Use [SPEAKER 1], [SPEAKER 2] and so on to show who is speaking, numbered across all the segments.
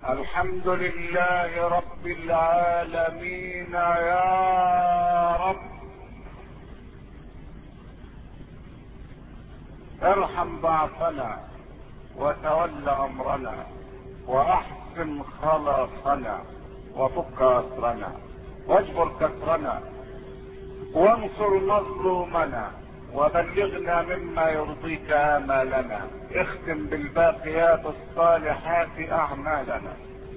[SPEAKER 1] الحمد لله رب العالمين يا رب. ارحم ضعفنا وتول امرنا واحسن خلاصنا وفك اسرنا واجبر كسرنا وانصر مظلومنا وبلغنا مما يرضيك امالنا. اختم بالباقيات الصالحات اعمالنا.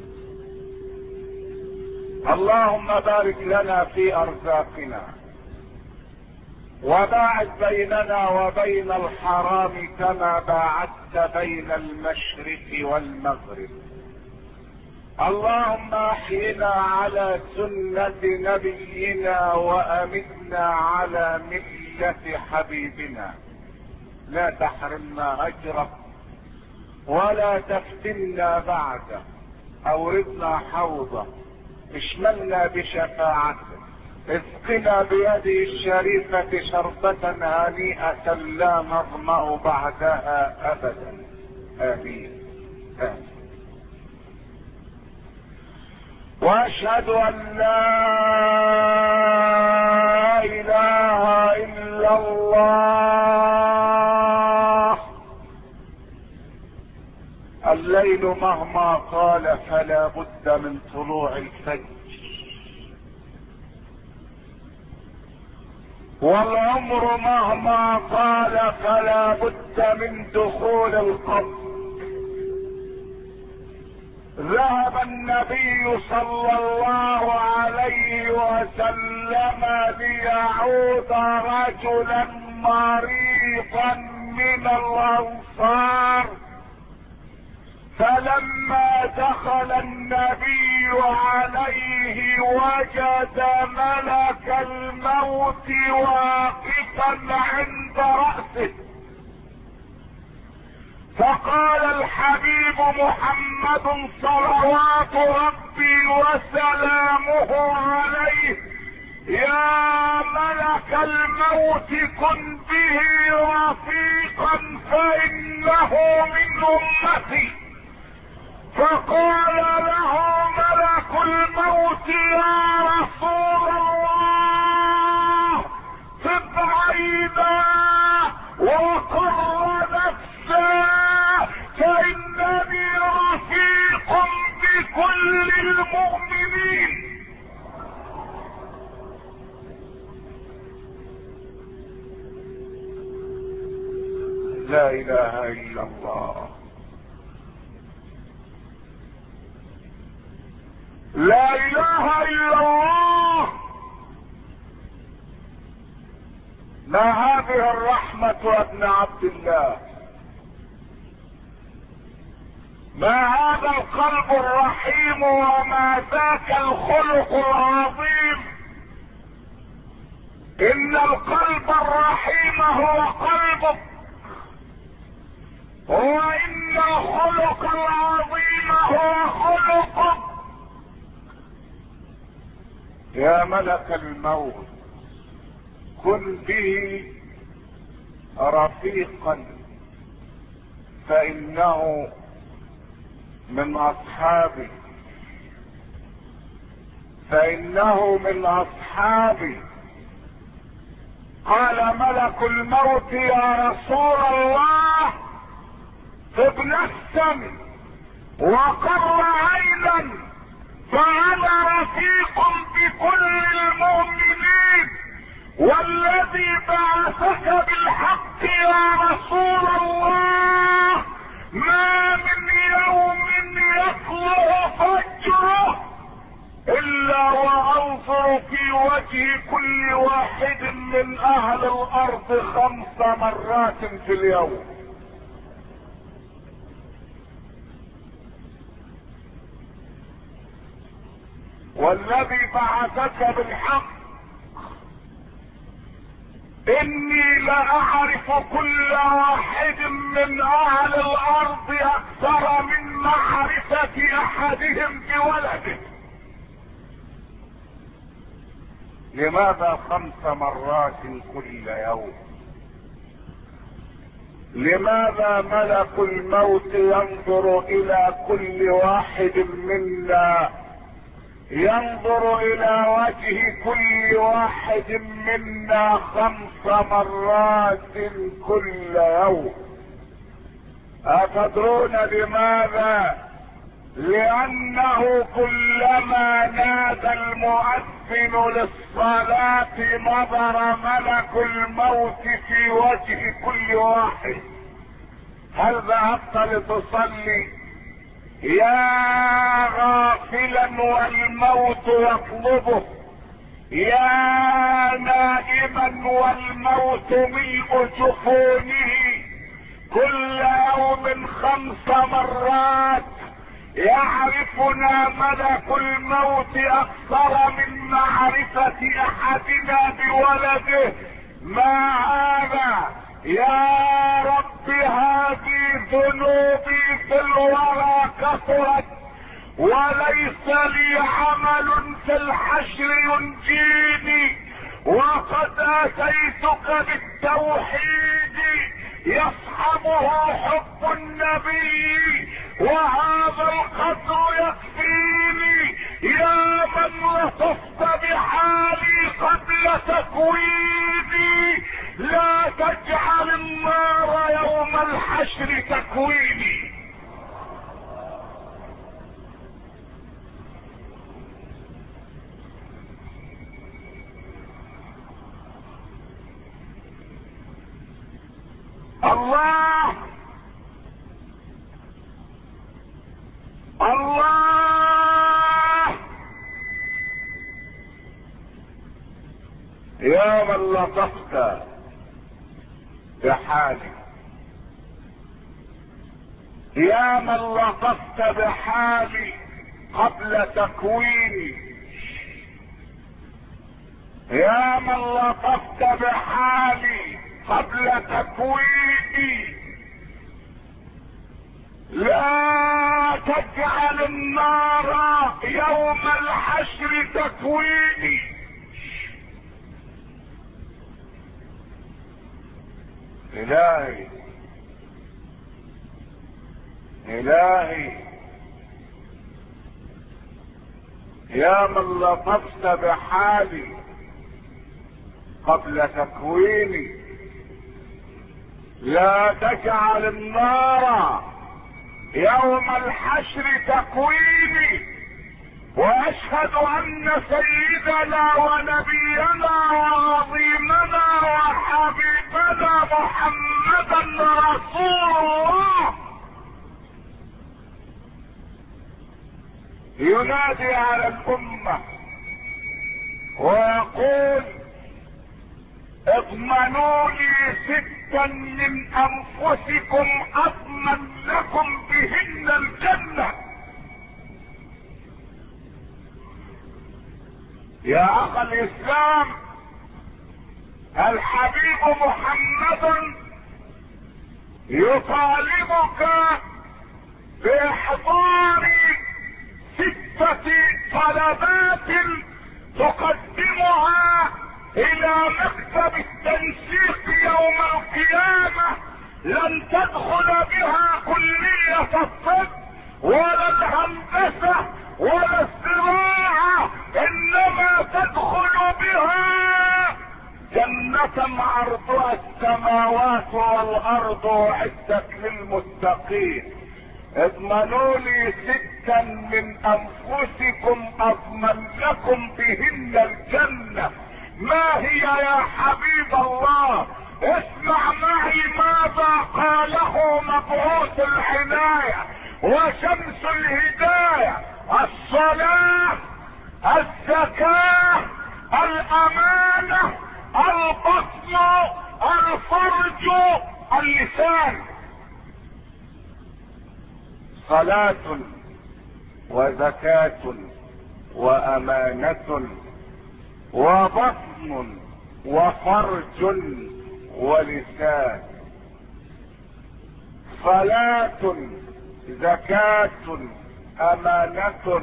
[SPEAKER 1] اللهم بارك لنا في ارزاقنا وباعد بيننا وبين الحرام كما باعدت بين المشرق والمغرب. اللهم احينا على سنة نبينا وامتنا على ملة حبيبنا. لا تحرمنا اجره ولا تفتنا بعده. اوردنا حوضه اشملنا بشفاعته. اسقنا بيده الشريفة شربة هنيئة لا نظمأ بعدها ابدا. امين امين. واشهد ان لا اله الا الله. الليل مهما طال فلا بد من طلوع الفجر، والعمر مهما طال فلا بد من دخول القبر. ذهب النبي صلى الله عليه وسلم ليعود رجلا مريضا من الانصار، فلما دخل النبي عليه وجد ملك الموت واقفا عند رأسه، فقال الحبيب محمد صلوات ربي وسلامه عليه: يا ملك الموت كن به رفيقا فإنه من أمتي. فقال له ملك الموت: يا رسول الله طب عينا وقر نفسا فإنني رفيق بكل المؤمنين. لا اله الا الله. لا اله الا الله. ما هذه الرحمة يا ابن عبد الله؟ ما هذا القلب الرحيم وما ذاك الخلق العظيم؟ ان القلب الرحيم هو قلبك، وان الخلق العظيم هو خلقك. يا ملك الموت كن به رفيقا فانه من اصحابي، فانه من اصحابي. قال ملك الموت: يا رسول الله طب نفسا وقر عينا فانا رفيق بكل المؤمنين، والذي بعثك بالحق يا رسول الله ما من يوم يطلع فجره الا وانظر في وجه كل واحد من اهل الارض 5 مرات في اليوم. والذي بعثك بالحق اني لاعرف كل واحد من اهل الارض اكثر من معرفة احدهم بولده. لماذا 5 مرات كل يوم؟ لماذا ملك الموت ينظر الى كل واحد منا، ينظر الى وجه كل واحد منا 5 مرات كل يوم؟ أتدرون لماذا؟ لأنه كلما نادى المؤذن للصلاة نظر ملك الموت في وجه كل واحد. هل ذهبت لتصلي يا غافلا والموت يطلبه، يا نائما والموت ملء جفونه، كل يوم 5 مرات يعرفنا ملك الموت اكثر من معرفة احدنا بولده. ما هذا يا رب؟ هذه ذنوبي في الورى كثرت، وليس لي عمل في الحشر ينجيني، وقد اتيتك بالتوحيد يصحبه حب النبي، وهذا القدر يكفيني. يا من لطفت بحالي قبل تكويني، لا تجعل النار يوم الحشر تكويني. الله الله يا من لطفت بحالي، يا من لطفت بحالي قبل تكويني، يا من لطفت بحالي قبل تكويني، لا تجعل النار يوم الحشر تكويني. إلهي إلهي يا من لطفت بحالي قبل تكويني، لا تجعل النار يوم الحشر تكويني. واشهد ان سيدنا ونبينا وعظيمنا وحبيبنا محمدا رسول الله ينادي على الامه ويقول: اضمنوا لي 6 من انفسكم اضمن لكم بهن الجنة. يا اخ الاسلام، الحبيب محمد يطالبك باحضار 6 طلبات تقدمها الى مكتب التنسيق يوم القيامة. لن تدخل بها كلية الطب ولا الهندسة ولا الزراعة، انما تدخل بها جنة عرضها السماوات والارض اعدت للمتقين. اضمنوا لي 6 من انفسكم اضمن لكم بهن الجنة. ما هي يا حبيب الله؟ اسمع معي ماذا قاله مبعوث العناية وشمس الهداية: الصلاة، الزكاة، الامانة، البطن، الفرج، اللسان. صلاة وزكاة وامانة وبطن وفرج ولسان. صلاة، زكاة، امانة،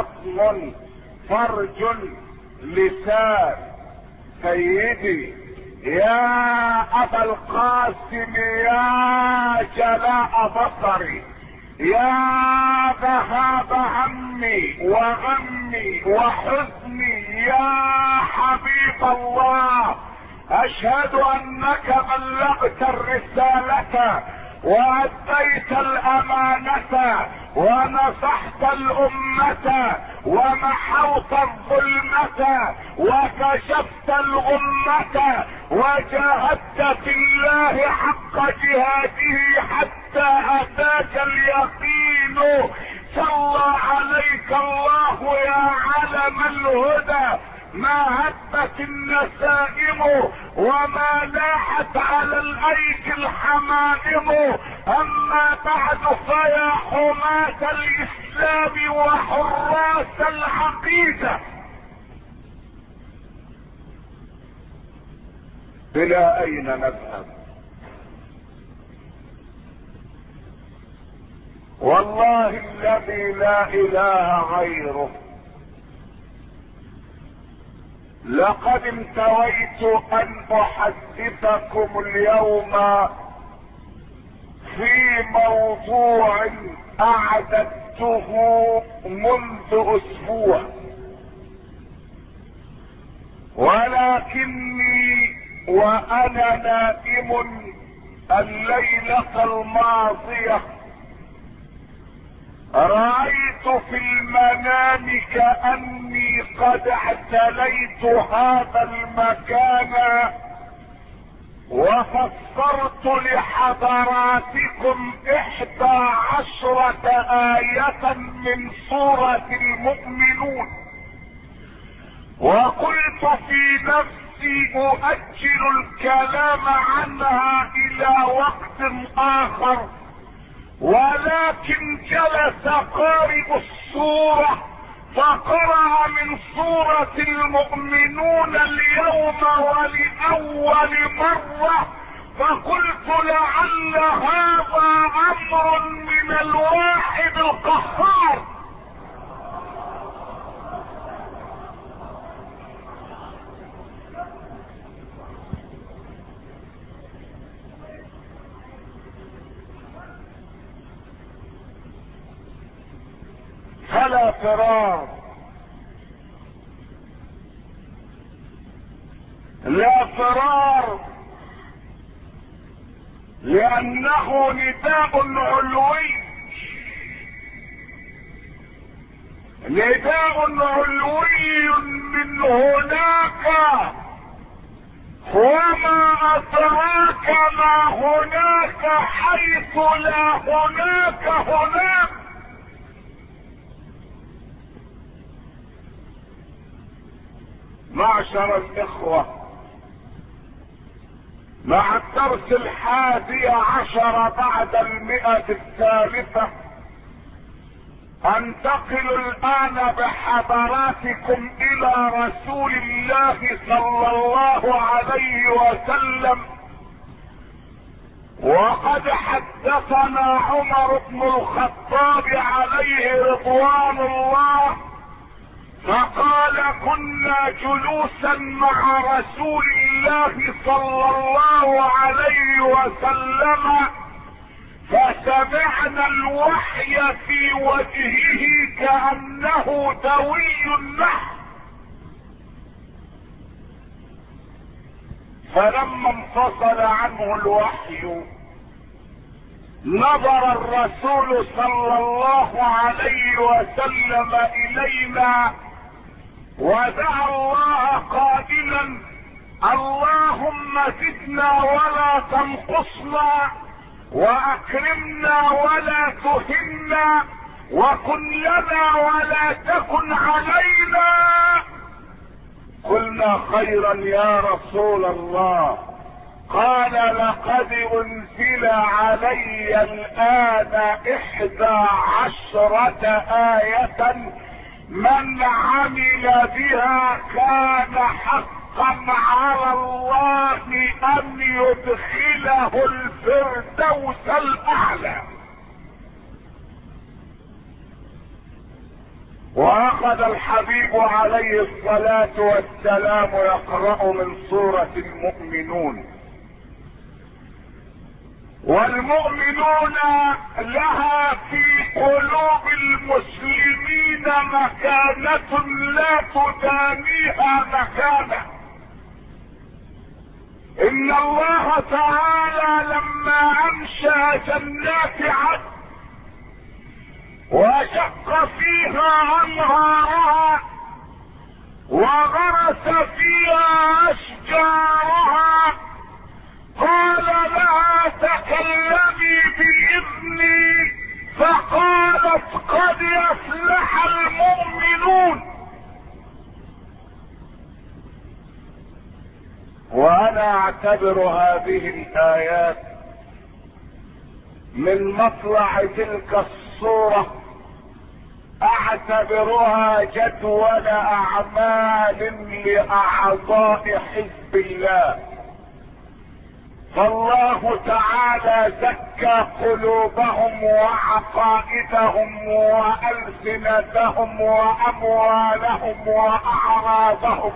[SPEAKER 1] بطن، فرج، لسان. سيدي يا ابا القاسم يا جلاء بصري، يا ذهاب همي وغمي وحزني، يا حبيب الله، اشهد انك بلغت الرسالة واديت الامانة ونصحت الامة ومحوت الظلمة وكشفت الغمة وجاهدت في الله حق جهاده حتى اتاك اليقين. صلى عليك الله يا علم الهدى، ما هبت النسائم وما لاحت على الايدي الحمائم. اما بعد فيا حماة الاسلام وحراس العقيدة، الى اين نذهب؟ والله الذي لا اله غيره لقد انتويت ان احدثكم اليوم في موضوع اعددته منذ اسبوع، ولكني وانا نائم الليلة الماضية رأيت في المنام كأني قد اعتليت هذا المكان وفسرت لحضراتكم 11 آية من سورة المؤمنون، وقلت في نفسي أؤجل الكلام عنها إلى وقت آخر، ولكن جلس قارئ السورة فقرأ من سورة المؤمنون اليوم ولأول مرة، فقلت لعل هذا أمر من الواحد القهار. فلا فرار، لا فرار، لانه نداء علوي، نداء علوي من هناك، وما ادراك ما هناك حيث لا هناك هناك. معشر الاخوة، مع الدرس 11 بعد 100 انتقل الان بحضراتكم الى رسول الله صلى الله عليه وسلم. وقد حدثنا عمر بن الخطاب عليه رضوان الله فقال: كنا جلوسا مع رسول الله صلى الله عليه وسلم فسمعنا الوحي في وجهه كأنه دوي النحل، فلما انفصل عنه الوحي نظر الرسول صلى الله عليه وسلم الينا ودعا الله قائلا: اللهم زدنا ولا تنقصنا، واكرمنا ولا تهنا، وكن لنا ولا تكن علينا. قلنا: خيرا يا رسول الله. قال: لقد انزل علي الان 11 آية من عمل بها كان حقا على الله ان يدخله الفردوس الاعلى. واخذ الحبيب عليه الصلاة والسلام يقرأ من سورة المؤمنون. والمؤمنون لها في قلوب المسلمين مكانة لا تدانيها مكانة. ان الله تعالى لما انشأ جنات عدن وشق فيها انهارها وغرس فيها اشجارها قال لها تكلمي باذني، فقالت قد يفلح المؤمنون. وانا اعتبر هذه الايات من مطلع تلك الصورة اعتبرها جدول اعمال لاعضاء حزب الله. فالله تعالى زكى قلوبهم وعقائدهم والسنتهم واموالهم واعراضهم.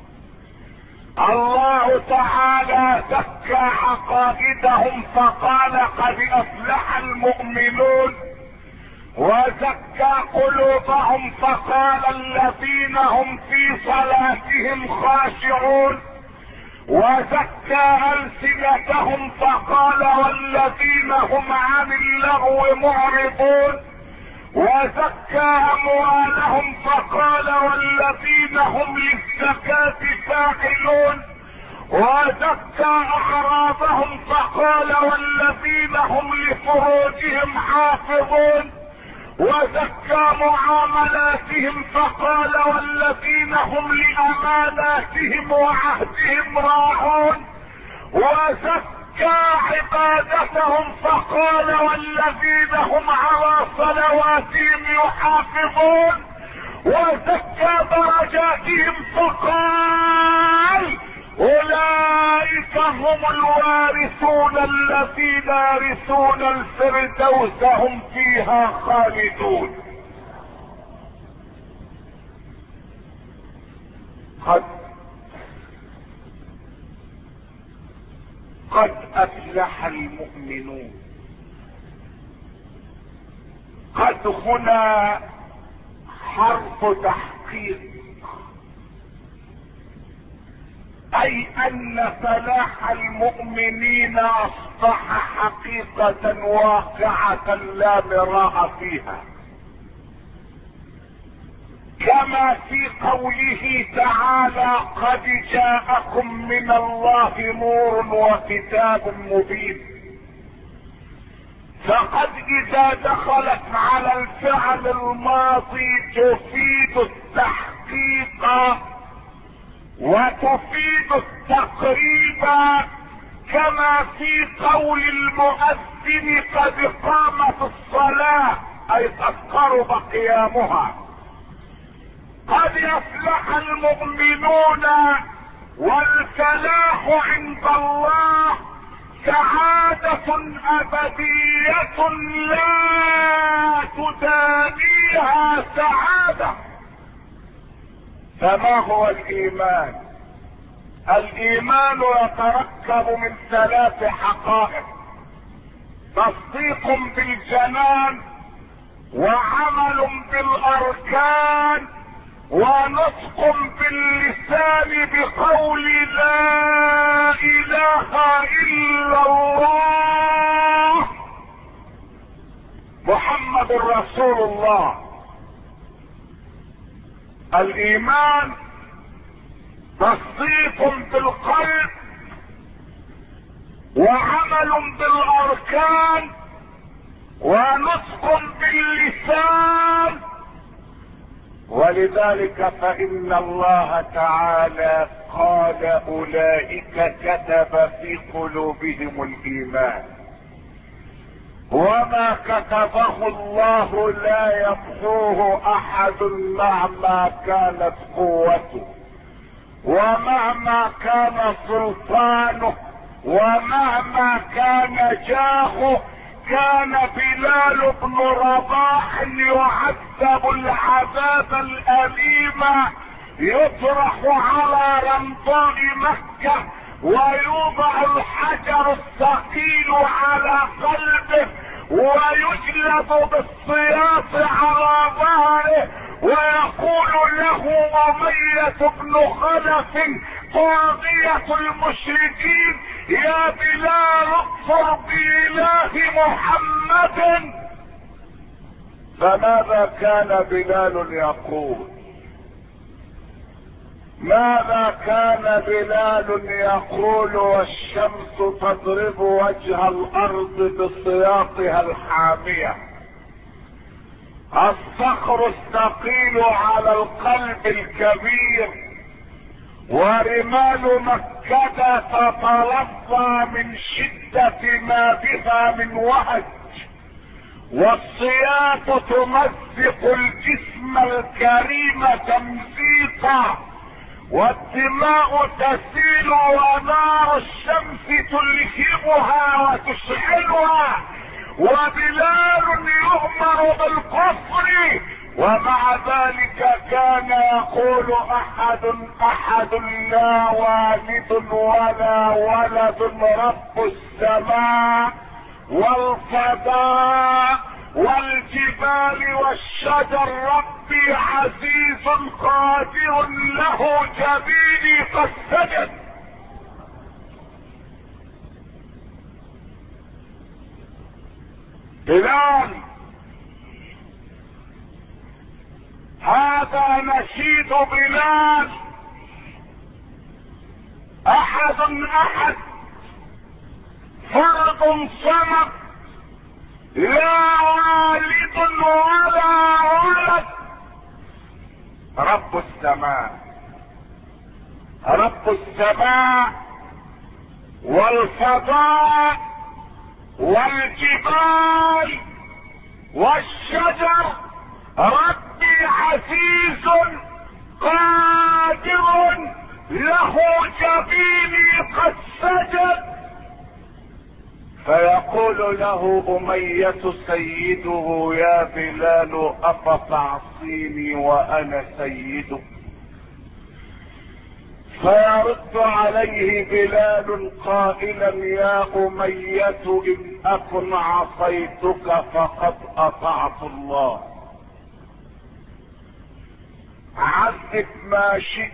[SPEAKER 1] الله تعالى زكى عقائدهم فقال قد افلح المؤمنون، وزكى قلوبهم فقال الذين هم في صلاتهم خاشعون، وزكى ألسنتهم فقال والذين هم عن اللغو معرضون، وزكى أموالهم فقال والذين هم للزكاة فاعلون، وزكى أعراضهم فقال والذين هم لفروجهم حافظون، وزكى معاملاتهم فقال والذين هم لأماناتهم وعهدهم راعون، وزكى عبادتهم فقال والذين هم على صلواتهم يحافظون، وزكى درجاتهم فقال اولئك هم الوارثون الذين يرثون الفردوس هم فيها خالدون. قد افلح المؤمنون. قد هنا حرف تحقيق، اي ان فلاح المؤمنين اصبح حقيقة واقعة لا مراء فيها، كما في قوله تعالى قد جاءكم من الله نور وكتاب مبين. فقد اذا دخلت على الفعل الماضي تفيد التحقيق وتفيد التقريب، كما في قول المؤذن قد قامت الصلاة اي قد قرب قيامها. قد يفلح المؤمنون، والفلاح عند الله سعادة ابدية لا تدانيها سعادة. فما هو الايمان؟ الايمان يتركب من ثلاث حقائق: تصديق بالجنان، وعمل بالاركان، ونطق باللسان بقول لا اله الا الله محمد رسول الله. الايمان تصديق بالقلب، وعمل بالاركان، ونطق باللسان. ولذلك فإن الله تعالى قال أولئك كتب في قلوبهم الإيمان، وما كتبه الله لا يمحوه أحد مهما كانت قوته ومهما كان سلطانه ومهما كان جاهه. كان بلال بن رباح يعذب العذاب العذاب الأليم يطرح على رمضاء مكة ويوضع الحجر الثقيل على قلبه ويجلد بالسياط على ظهره ويقول له أمية بن خلف طاغية المشركين: يا بلال اكفر بإله محمد. فماذا كان بلال يقول؟ ماذا كان بلال يقول والشمس تضرب وجه الارض بسياطها الحامية؟ الصخر الثقيل على القلب الكبير ورمال مكة تتلظى من شدة ما بها من وهج، والصياط تمزق الجسم الكريم تمزيقا، والدماء تسيل ونار الشمس تلهبها وتشعلها، وبلال يؤمر بالكفر ومع ذلك كان يقول: احد لا والد ولا ولد، رب السماء والفضاء والجبال والشجر، ربي عزيز قادر له جبيني قد سجد. بلال هذا نشيد بلال: احد فرد صمد، لا والد ولا ولد، رب السماء، رب السماء والفضاء والجبال والشجر، ربي عزيز قادر له جبيني قد سجد. فيقول له أمية سيده: يا بلال أفتعصيني وأنا سيدك؟ فيرد عليه بلال قائلا: يا أمية إن أكن عصيتك فقد أطعت الله. عذب ما شئت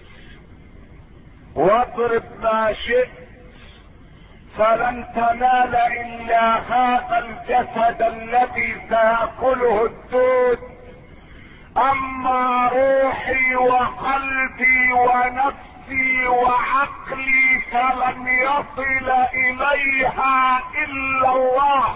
[SPEAKER 1] واضرب ما شئت، فلن تنال الا هذا الجسد الذي سيأكله الدود، اما روحي وقلبي ونفسي وعقلي فلن يصل اليها الا الله.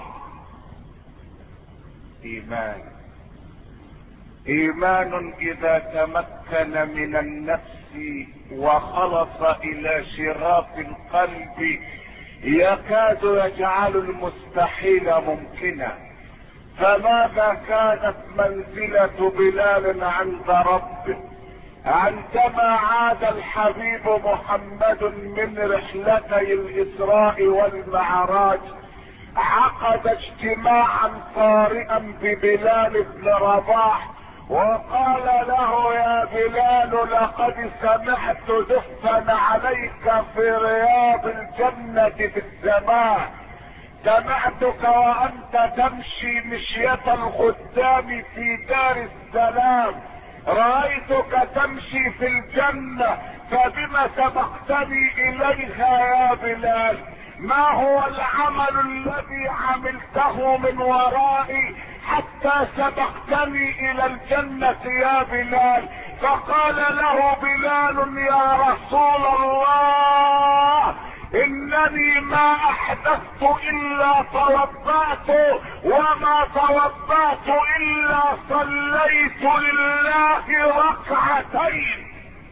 [SPEAKER 1] ايمان اذا تمكن من النفس وخلص الى شراف القلب يكاد يجعل المستحيل ممكنا. فماذا كانت منزلة بلال عند ربه عندما عاد الحبيب محمد من رحلتي الإسراء والمعراج؟ عقد اجتماعا طارئا ببلال بن رباح وقال له: يا بلال لقد سمعت دفا عليك في رياض الجنة في السماء، سمعتك وانت تمشي مشية الخدام في دار السلام، رأيتك تمشي في الجنة، فبما سبقتني اليها يا بلال؟ ما هو العمل الذي عملته من ورائي حتى سبقتني الى الجنة يا بلال؟ فقال له بلال: يا رسول الله، انني ما احدثت الا توضأت، وما توضأت الا صليت لله ركعتين.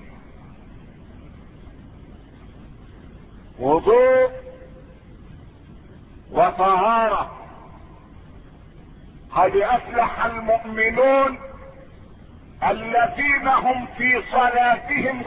[SPEAKER 1] وضوء وطهارة. قد افلح المؤمنون الذين هم في صلاتهم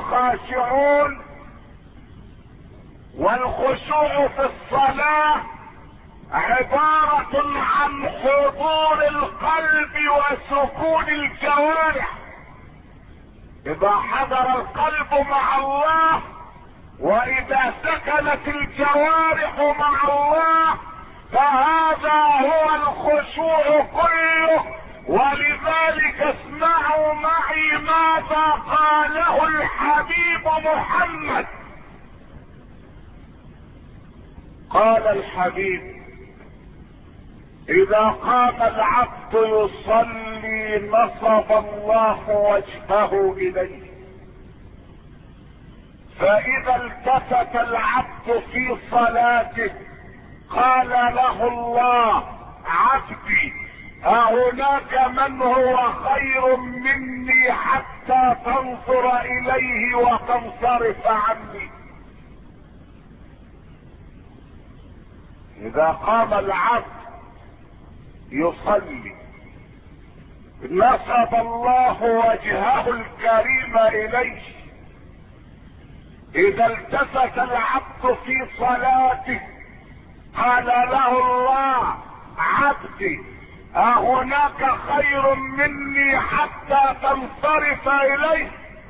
[SPEAKER 1] خاشعون، والخشوع في الصلاة عبارة عن حضور القلب وسكون الجوارح. اذا حضر القلب مع الله واذا سكنت الجوارح مع الله فهذا هو الخشوع كله. ولذلك اسمعوا معي ماذا قاله الحبيب محمد. قال الحبيب: اذا قام العبد يصلي نصب الله وجهه اليه، فاذا التفت العبد في صلاته قال له الله: عبدي أهناك من هو خير مني حتى تنظر اليه وتنصرف عني؟ اذا قام العبد يصلي نصب الله وجهه الكريم اليه، اذا التفت العبد في صلاته قال له الله: عبدي أهناك خير مني حتى تنصرف اليه؟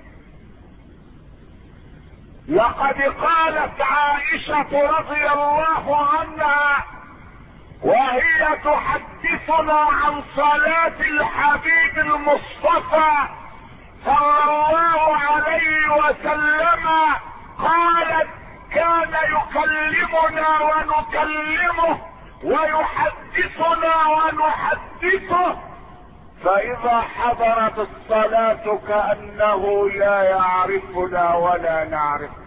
[SPEAKER 1] لقد قالت عائشة رضي الله عنها وهي تحدثنا عن صلاة الحبيب المصطفى صلى الله عليه وسلم، قالت: كان يكلمنا ونكلمه ويحدثنا ونحدثه، فإذا حضرت الصلاة كأنه لا يعرفنا ولا نعرفه.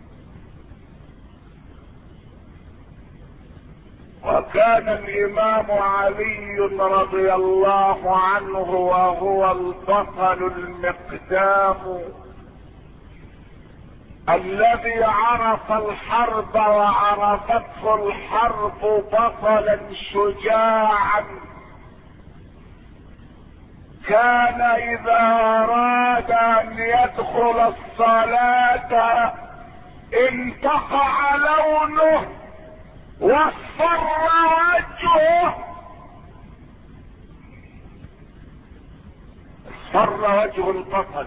[SPEAKER 1] وكان الإمام علي رضي الله عنه وهو البطل المقدام الذي عرف الحرب وعرفته الحرب بطلا شجاعا، كان اذا اراد ان يدخل الصلاة انتقع لونه واصفر وجهه، اصفر وجه البطل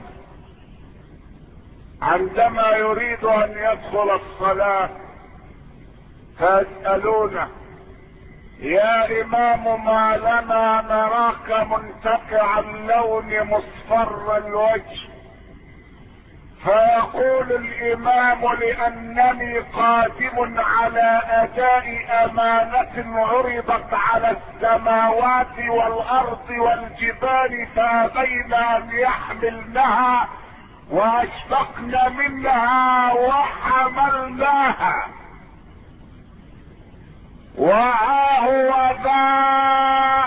[SPEAKER 1] عندما يريد ان يدخل الصلاة، فيسألونه: يا امام ما لنا نراك منتقع اللون مصفر الوجه؟ فيقول الامام: لانني قادم على اداء امانة عرضت على السماوات والارض والجبال فابين ان يحملنها واشفقن منها وحملناها. وها هو ذا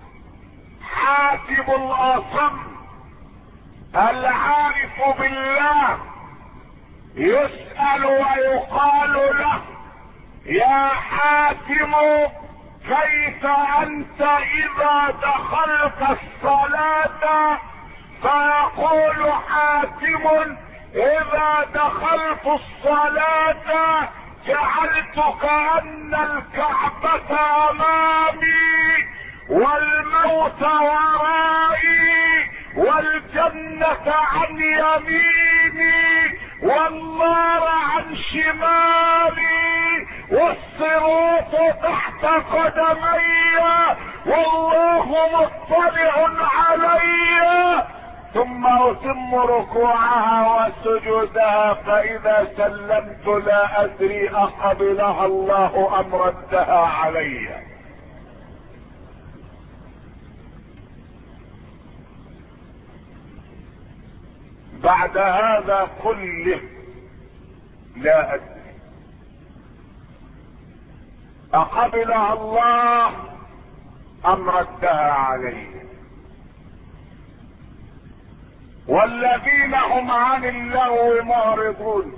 [SPEAKER 1] حاتم الاصم العارف بالله يسأل ويقال له: يا حاتم كيف انت اذا دخلت الصلاة؟ فيقول حاتم: اذا دخلت الصلاة جعلت كأن الكعبة امامي والموت ورائي والجنة عن يميني والنار عن شمالي والصراط تحت قدمي والله مطلع علي، ثم اتم ركوعها وسجودها، فاذا سلمت لا ادري اقبلها الله ام ردها علي. بعد هذا كله لا ادري اقبلها الله ام ردها علي. والذين هم عن اللغو معرضون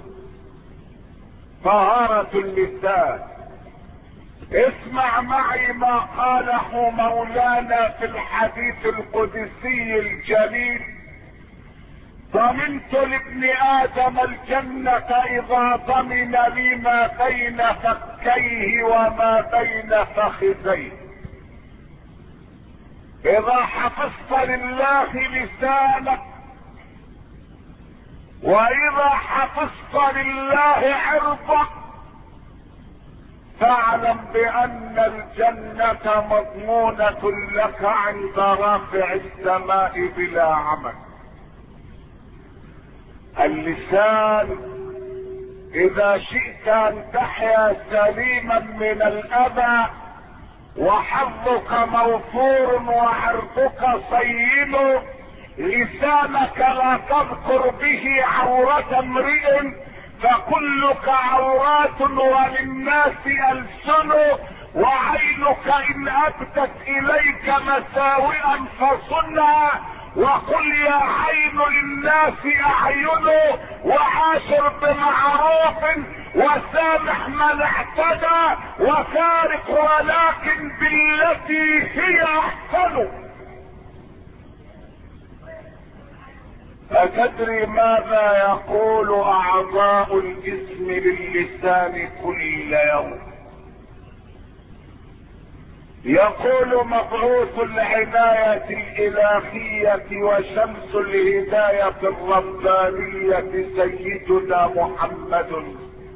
[SPEAKER 1] طهارة اللسان. اسمع معي ما قاله مولانا في الحديث القدسي الجليل: ضمنت لابن ادم الجنة اذا ضمن لي ما بين فكيه وما بين فخذيه. اذا حفظت لله لسانك واذا حفظت لله عرضك فاعلم بان الجنة مضمونة لك عند رافع السماء بلا عمل. اللسان اذا شئت ان تحيا سليما من الاذى وحظك موفور وعرضك صين، لسانك لا تذكر به عورة امرئ فكلك عورات وللناس ألسن، وعينك ان ابدت اليك مساوئا فصنها، وقل يا عين للناس اعين، وعاشر بمعروف وسامح من اعتدى وفارق ولكن بالتي هي احسن. أتدري ماذا يقول اعضاء الجسم للسان كل يوم؟ يقول مبعوث العناية الالهية وشمس الهداية الربانية سيدنا محمد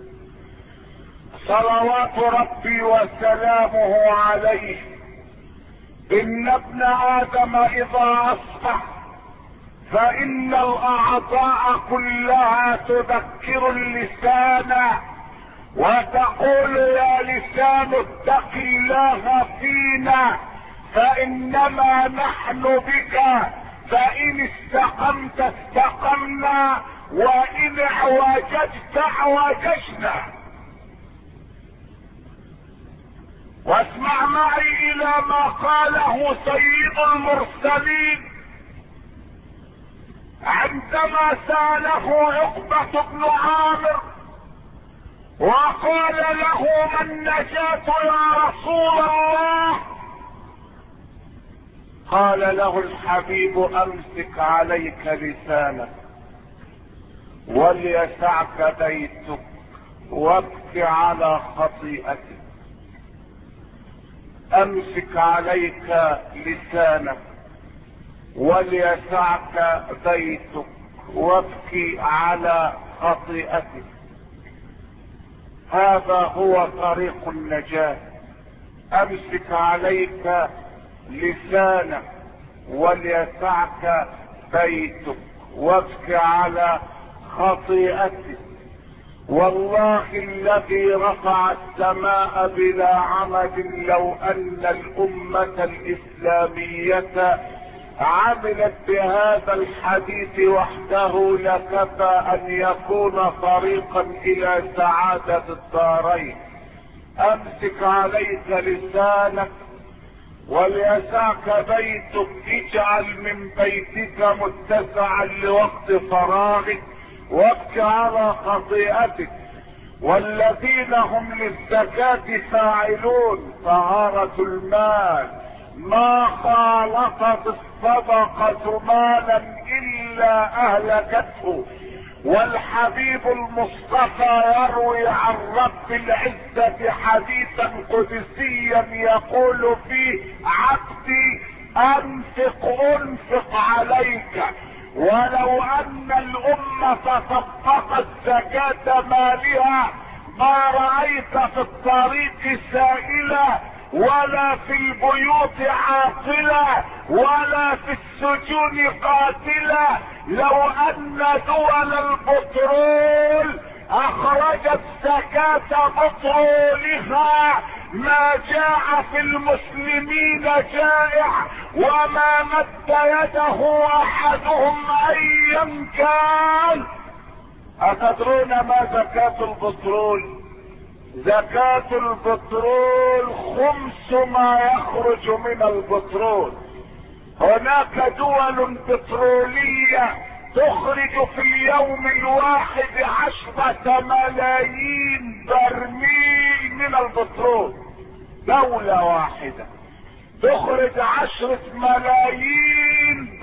[SPEAKER 1] صلوات ربي وسلامه عليه: ان ابن ادم اذا اصبح فان الاعضاء كلها تذكر اللسان وتقول يا لسان اتق الله فينا فانما نحن بك، فان استقمت استقمنا وان اعوججت اعوججنا. واسمع معي الى ما قاله سيد المرسلين عندما سأله عقبة بن عامر وقال له: ما النجاة يا رسول الله؟ قال له الحبيب: امسك عليك لسانك وليسعك بيتك وابك على خطيئتك. امسك عليك لسانك وليسعك بيتك وابكي على خطيئتك. هذا هو طريق النجاة. امسك عليك لسانك وليسعك بيتك وابكي على خطيئتك. والله الذي رفع السماء بلا عمد لو ان الامة الاسلامية عملت بهذا الحديث وحده لكفى ان يكون طريقا الى سعادة الدارين. امسك عليك لسانك وليسعك بيتك، اجعل من بيتك متسعا لوقت فراغك وابك على خطيئتك. والذين هم للزكاة فاعلون: طهارة المال، ما خالطت الصدقة مالا الا اهلكته. والحبيب المصطفى يروي عن رب العزة حديثا قدسيا يقول فيه: عبدي انفق عليك. ولو ان الامة طبقت زكاة مالها ما رأيت في الطريق سائلة ولا في البيوت عاطلة ولا في السجون قاتلة. لو ان دول البترول اخرجت زكاة بترولها ما جاء في المسلمين جائع وما مد يده احدهم ايا كان. اتدرون ما زكاة البترول؟ زكاة البترول خمس ما يخرج من البترول. هناك دول بترولية تخرج في اليوم الواحد 10 ملايين برميل من البترول. دولة واحدة تخرج 10 ملايين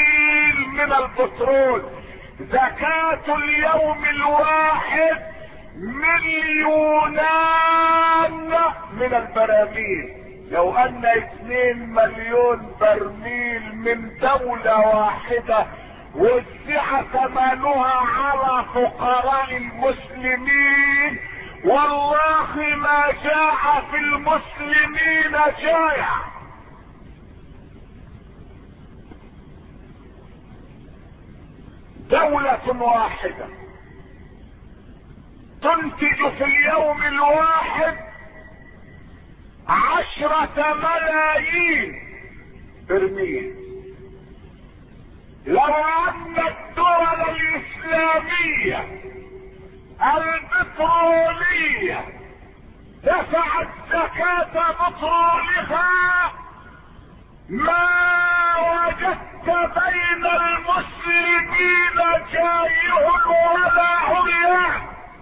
[SPEAKER 1] برميل من البترول. زكاة اليوم الواحد مليونان من البراميل. لو ان 2 مليون برميل من دولة واحدة وزع ثمنها على فقراء المسلمين، والله ما جاء في المسلمين جائع. دولة واحدة تنتج في اليوم الواحد 10 ملايين برميل. لو ان الدول الاسلامية البترولية دفعت زكاة بترولها ما وجدت بين المسلمين جائع ولا عريان.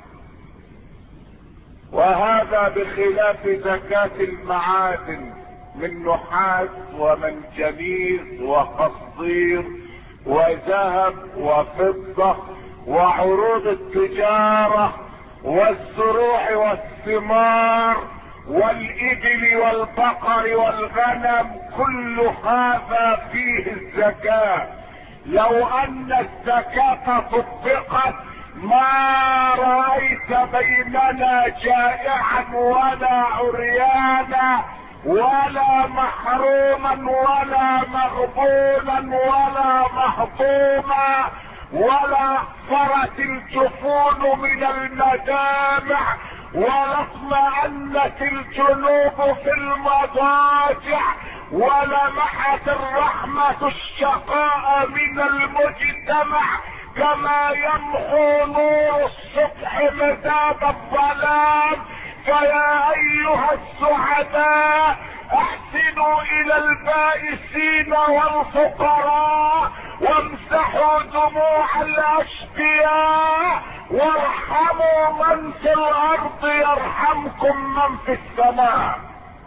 [SPEAKER 1] وهذا بخلاف زكاة المعادن من نحاس ومنجنيز وقصدير وذهب وفضة وعروض التجارة والزروع والثمار والإبل والبقر والغنم، كل هذا فيه الزكاة. لو أن الزكاة طبقت ما رأيت بيننا جائعا ولا عريانا ولا محروما ولا مغبونا ولا مهضوما ولا احفرت الجفون من المدامع ولا اطمأنت الجنوب في المضاجع ولمحت الرحمة الشقاء من المجتمع كما يمحو نور الصبح مداد الظلام. فيا ايها السعداء احسنوا الى البائسين والفقراء وامسحوا دموع الاشقياء وارحموا من في الارض يرحمكم من في السماء.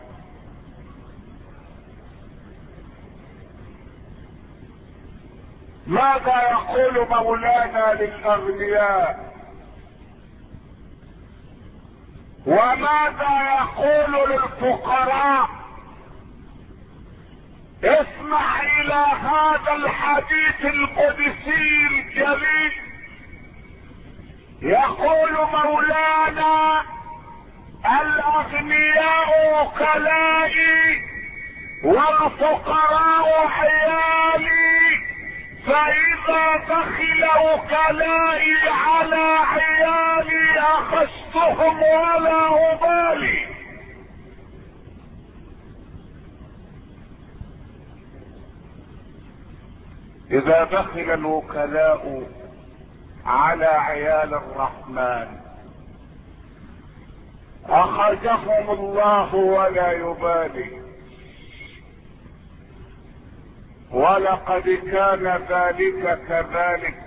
[SPEAKER 1] ماذا يقول مولانا للاغنياء وماذا يقول للفقراء؟ اسمع الى هذا الحديث القدسي الجليل. يقول مولانا الاغنياء وكلائي والفقراء عيالي، فاذا بخل وكلائي على عيالي اخذتهم ولا ابالي. اذا بخل الوكلاء على عيال الرحمن اخذهم الله ولا يبالي. ولقد كان ذلك كذلك.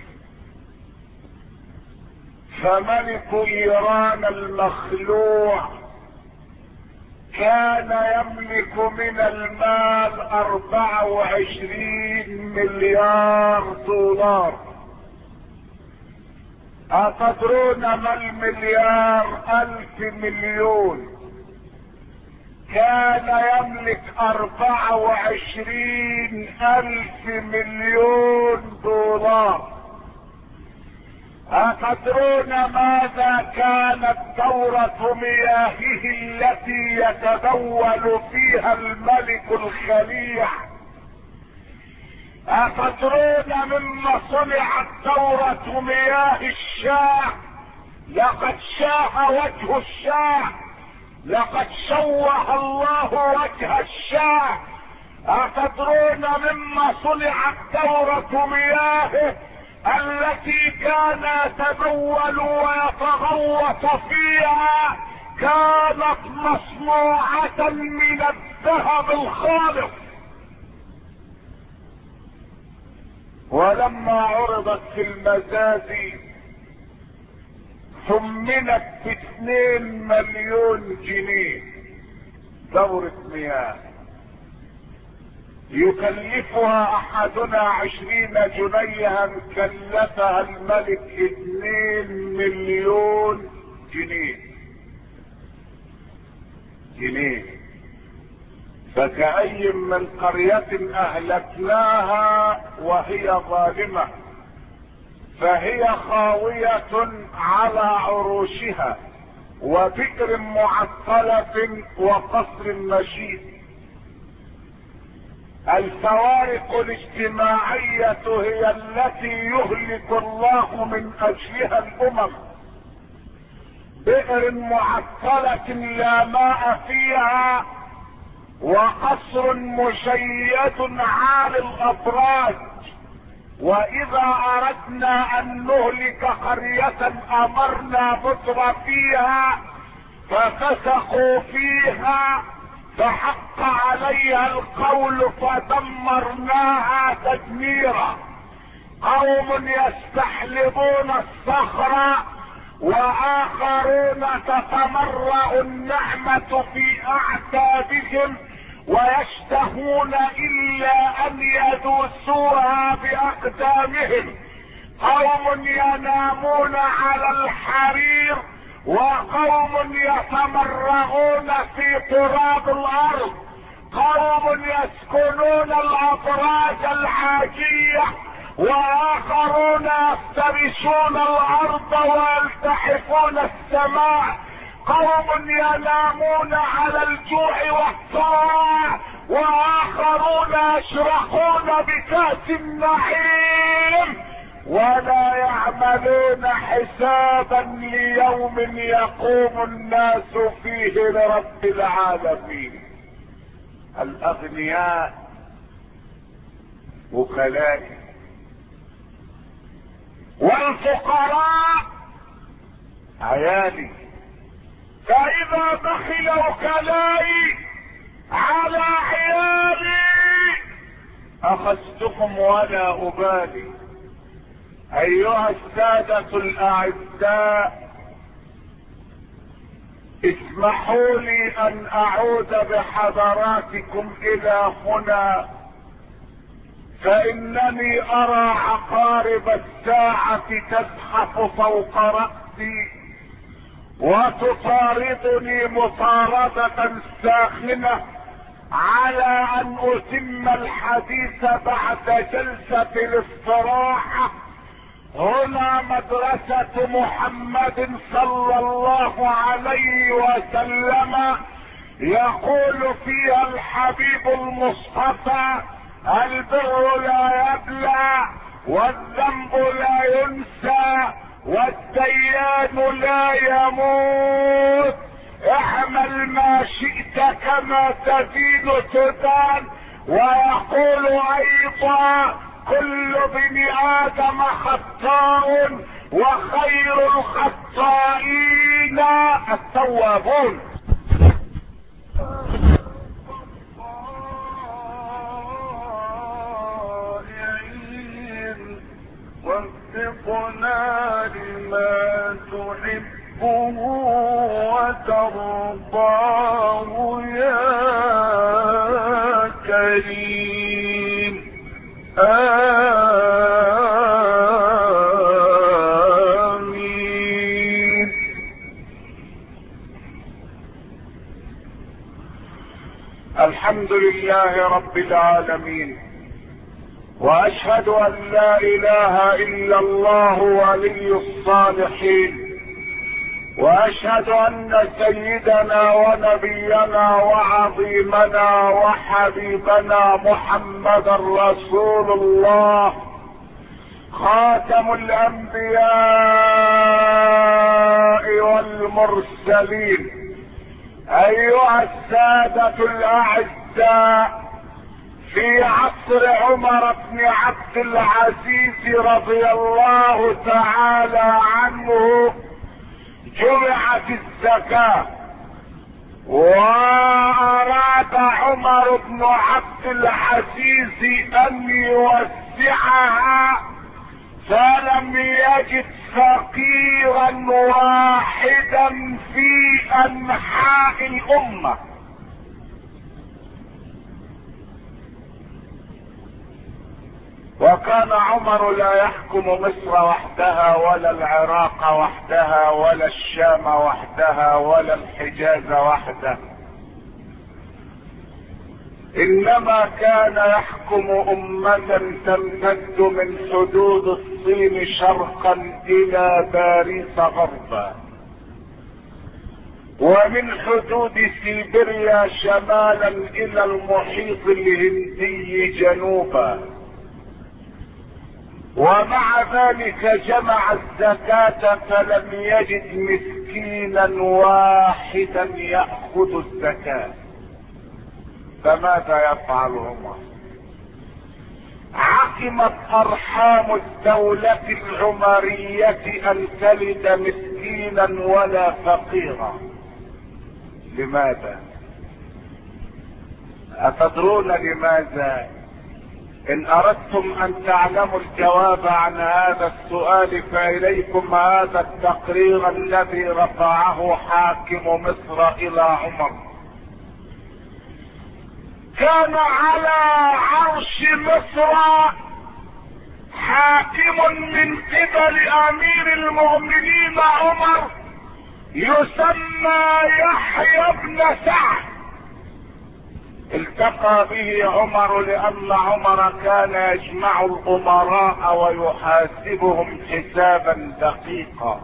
[SPEAKER 1] فملك ايران المخلوع كان يملك من المال 24 مليار دولار. أتدرون ما المليار؟ 1000 مليون. كان يملك 24,000 مليون دولار. أتدرون ماذا كانت دورة مياهه التي يتبول فيها الملك الخليع؟ أتدرون مما صنعت دورة مياه الشاه؟ لقد شاه وجه الشاه، لقد شوه الله وجه الشاه. أتدرون مما صنعت دورة مياهه التي كان يتبول ويتغوط فيها؟ كانت مصنوعة من الذهب الخالص. ولما عرضت في المزازي ثمنت ب2 مليون جنيه دورة مياه، يكلفها احدنا 20 جنيها، كلفها الملك 2 مليون جنيه. فكأي من قرية أهلكناها وهي ظالمة فهي خاوية على عروشها وبئر معطلة وقصر مشيد. الفوارق الاجتماعية هي التي يهلك الله من اجلها الامم. بئر معطلة لا ماء فيها وقصر مشيد عالي الابراج. واذا اردنا ان نهلك قرية امرنا متر فيها ففسقوا فيها فحق عليها القول فدمرناها تدميرا. قوم يستحلبون الصخر واخرون تتمرأ النعمة في اعتابهم ويشتهون الا ان يدوسوها باقدامهم. قوم ينامون على الحرير وقوم يتمرغون في تراب الارض. قوم يسكنون الابراج الحاجية واخرون يفترشون الارض ويلتحفون السماء. قوم ينامون على الجوع والصراع واخرون يشرحون بكأس النعيم ولا يعملون حسابا ليوم يقوم الناس فيه لرب العالمين. الاغنياء وكلائي والفقراء عيالي. فاذا بخل وكلائي على عيالي اخذتكم ولا ابالي. ايها السادة الاعزاء، اسمحوا لي ان اعود بحضراتكم الى هنا، فانني ارى عقارب الساعة تزحف فوق رأسي وتطاردني مطاردة ساخنة على ان اتم الحديث بعد جلسة الاستراحة. هنا مدرسة محمد صلى الله عليه وسلم يقول فيها الحبيب المصطفى: البر لا يبلى والذنب لا ينسى والديان لا يموت. اعمل ما شئت كما تدين تدان. ويقول ايضا: كل ابن ادم خطاء وخير الخطائين التوابون. وفقنا لما تحبه وترضاه يا كريم. آمين. الحمد لله رب العالمين، واشهد ان لا اله الا الله ولي الصالحين، واشهد ان سيدنا ونبينا وعظيمنا وحبيبنا محمدا رسول الله خاتم الانبياء والمرسلين. ايها السادة الاعزاء، في عصر عمر بن عبد العزيز رضي الله تعالى عنه جمعت الزكاة، واراد عمر بن عبد العزيز ان يوسعها فلم يجد فقيرا واحدا في انحاء الامة. وكان عمر لا يحكم مصر وحدها ولا العراق وحدها ولا الشام وحدها ولا الحجاز وحده، انما كان يحكم امة تمتد من حدود الصين شرقا الى باريس غربا، ومن حدود سيبيريا شمالا الى المحيط الهندي جنوبا، ومع ذلك جمع الزكاة فلم يجد مسكينا واحدا يأخذ الزكاة. فماذا يفعل عمر؟ عقمت ارحام الدولة العمرية ان تلد مسكينا ولا فقيرا. لماذا؟ اتدرون لماذا؟ ان اردتم ان تعلموا الجواب عن هذا السؤال فاليكم هذا التقرير الذي رفعه حاكم مصر الى عمر. كان على عرش مصر حاكم من قبل امير المؤمنين عمر يسمى يحيى بن سعد. التقى به عمر لان عمر كان يجمع الامراء ويحاسبهم حسابا دقيقا.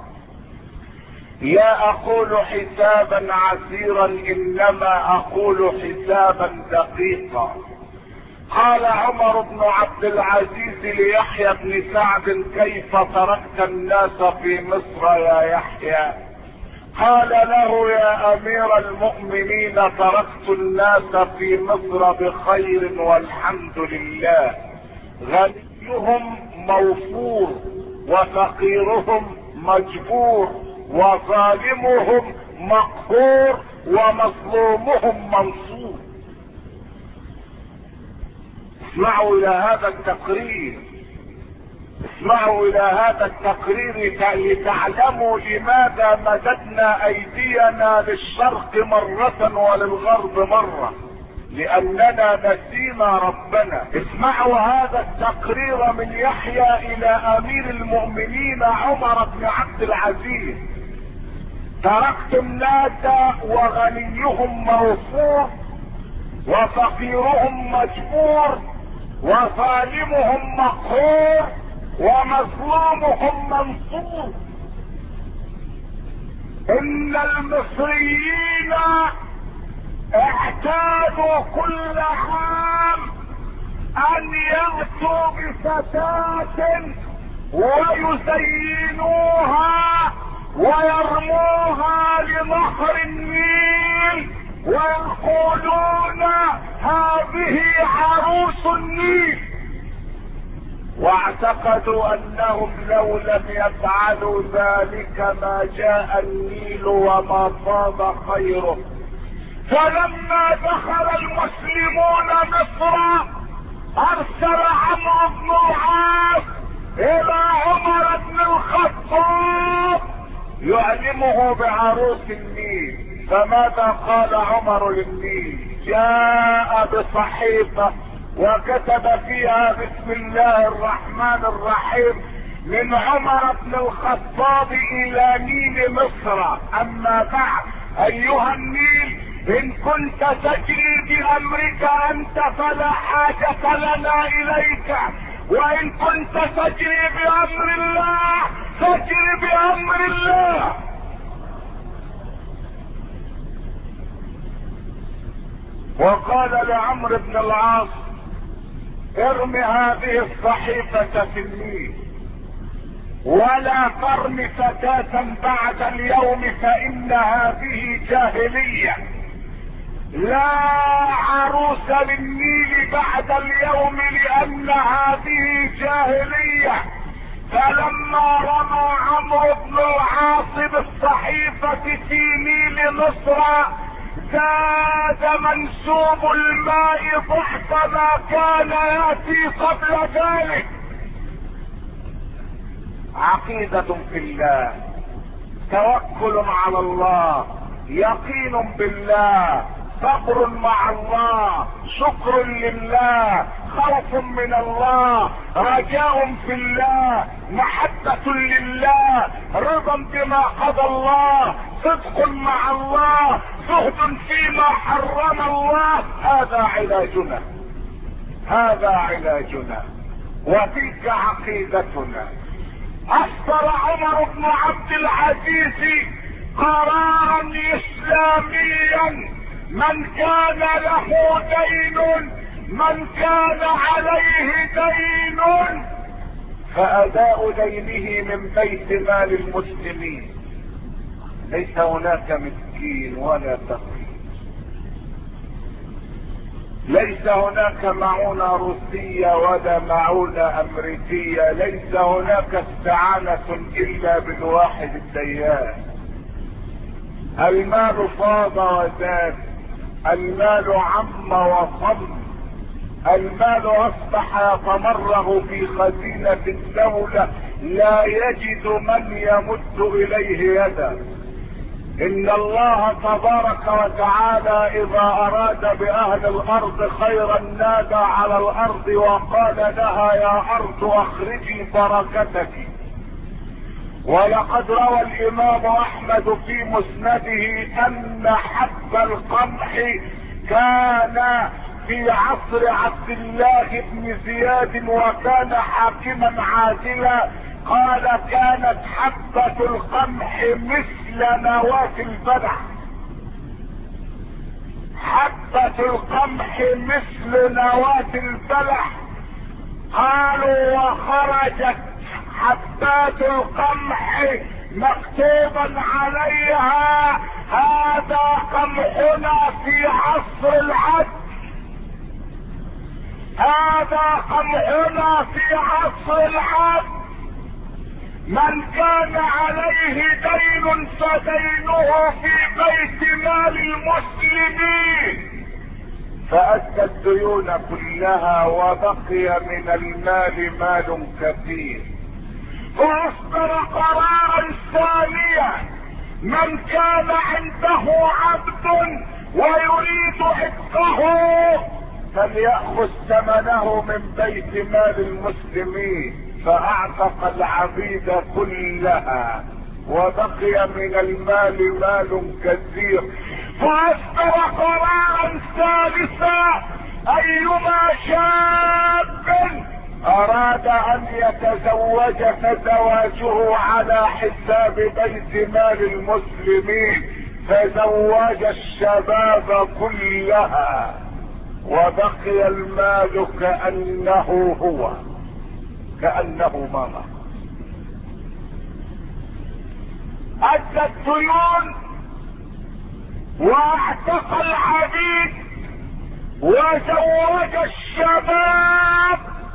[SPEAKER 1] لا اقول حسابا عسيرا انما اقول حسابا دقيقا. قال عمر بن عبد العزيز ليحيى بن سعد: كيف تركت الناس في مصر يا يحيى؟ قال له: يا امير المؤمنين تركت الناس في مصر بخير والحمد لله، غنيهم موفور وفقيرهم مجبور وظالمهم مقهور ومظلومهم منصور. اسمعوا الى هذا التقرير، اسمعوا الى هذا التقرير لتعلموا لماذا مددنا ايدينا للشرق مرة وللغرب مرة، لاننا نسينا ربنا. اسمعوا هذا التقرير من يحيى الى امير المؤمنين عمر بن عبد العزيز: تركت الناس وغنيهم موفور وفقيرهم مجبور وظالمهم مقهور ومظلومهم منصور. ان المصريين اعتادوا كل عام ان يأتوا بفتاة ويزينوها ويرموها لنهر النيل ويقولون هذه عروس النيل، واعتقدوا انهم لو لم يفعلوا ذلك ما جاء النيل وما طاب خيره. فلما دخل المسلمون مصر ارسل عمرو بن العاص الى عمر بن الخطاب يعلمه بعروس النيل. فماذا قال عمر للنيل؟ جاء بصحيفة وكتب فيها: بسم الله الرحمن الرحيم، من عمر بن الخطاب الى نيل مصر. اما بعد ايها النيل، ان كنت تجري بامرك انت فلا حاجة لنا اليك، وان كنت تجري بامر الله فاجري بامر الله. وقال لعمرو بن العاص: ارم هذه الصحيفة في النيل، ولا ترم فتاة بعد اليوم فإن هذه جاهلية، لا عروس للنيل بعد اليوم لأن هذه جاهلية. فلما رمى عمرو بن العاص بالصحيفة في نيل مصر زاد منسوب الماء ضعف ما كان يأتي قبل ذلك. عقيدة في الله، توكل على الله، يقين بالله، صبر مع الله، شكر لله، خوف من الله، رجاء في الله، محبة لله، رضا بما قضى الله، صدق مع الله، زهد فيما حرم الله. هذا علاجنا، هذا علاجنا، وتلك عقيدتنا. اصدر عمر بن عبد العزيز قرارا اسلاميا: من كان له دين، من كان عليه دين، فاداء دينه من بيت مال المسلمين. ليس هناك مسكين ولا فقير، ليس هناك معونة روسية ولا معونة امريكية، ليس هناك استعانة الا بالواحد الديان. المال فاض وزاد، المال عم وصم، المال اصبح يتمرغ في خزينة الدولة، لا يجد من يمد اليه يدا. ان الله تبارك وتعالى اذا اراد باهل الارض خيرا نادى على الارض وقال لها: يا ارض اخرجي بركتك. ولقد روى الامام احمد في مسنده ان حب القمح كان في عصر عبد الله بن زياد وكان حاكما عادلا، قال: كانت حبة القمح مثل نواة البلح، حبة القمح مثل نواة البلح. قالوا: وخرجت حبات القمح مكتوبا عليها: هذا قمحنا في عصر العد، هذا قمحنا في عصر العد. من كان عليه دين فدينه في بيت مال المسلمين، فأدى الديون كلها وبقي من المال مال كثير. فأصدر قرارا ثانيا: من كان عنده عبد ويريد عتقه فليأخذ ثمنه من بيت مال المسلمين، فاعتق العبيد كلها وبقي من المال مال كثير. فاصدر قرارا ثالثا: ايما شاب اراد ان يتزوج فزواجه على حساب بيت مال المسلمين، فزوج الشباب كلها وبقي المال كأنه هو، كأنه ما مر. أدى الديون واعتق العبيد وزوج الشباب،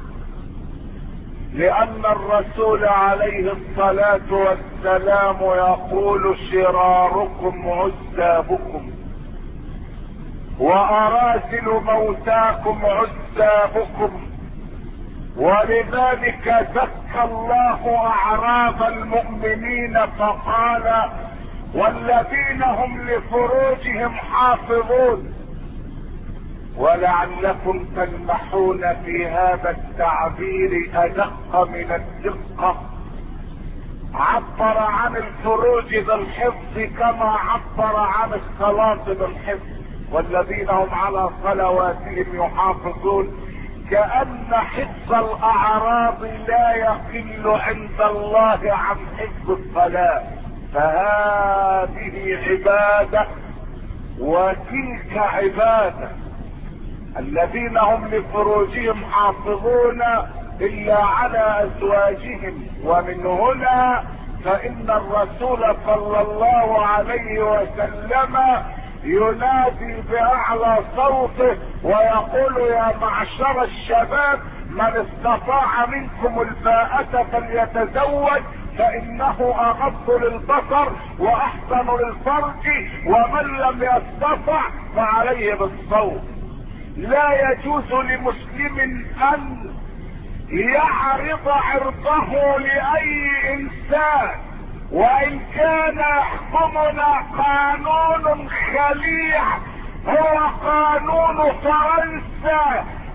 [SPEAKER 1] لأن الرسول عليه الصلاة والسلام يقول: شراركم عزابكم وأراسل موتاكم عزابكم. ولذلك زكى الله اعراض المؤمنين فقال: والذين هم لفروجهم حافظون. ولعلكم تلمحون في هذا التعبير ادق من الدقة، عبر عن الفروج بالحفظ كما عبر عن الصلاة بالحفظ. والذين هم على صلواتهم يحافظون، كأن حفظ الاعراض لا يقل عند الله عن حفظ الصلاة. فهذه عبادة وتلك عبادة. الذين هم لفروجهم حافظون الا على ازواجهم. ومن هنا فان الرسول صلى الله عليه وسلم ينادي باعلى صوته ويقول: يا معشر الشباب، من استطاع منكم الباءة فليتزوج فانه اغض للبصر واحسن للفرج، ومن لم يستطع فعليه بالصوم. لا يجوز لمسلم ان يعرض عرضه لاي انسان، وان كان يحكمنا قانون خليع هو قانون فرنسا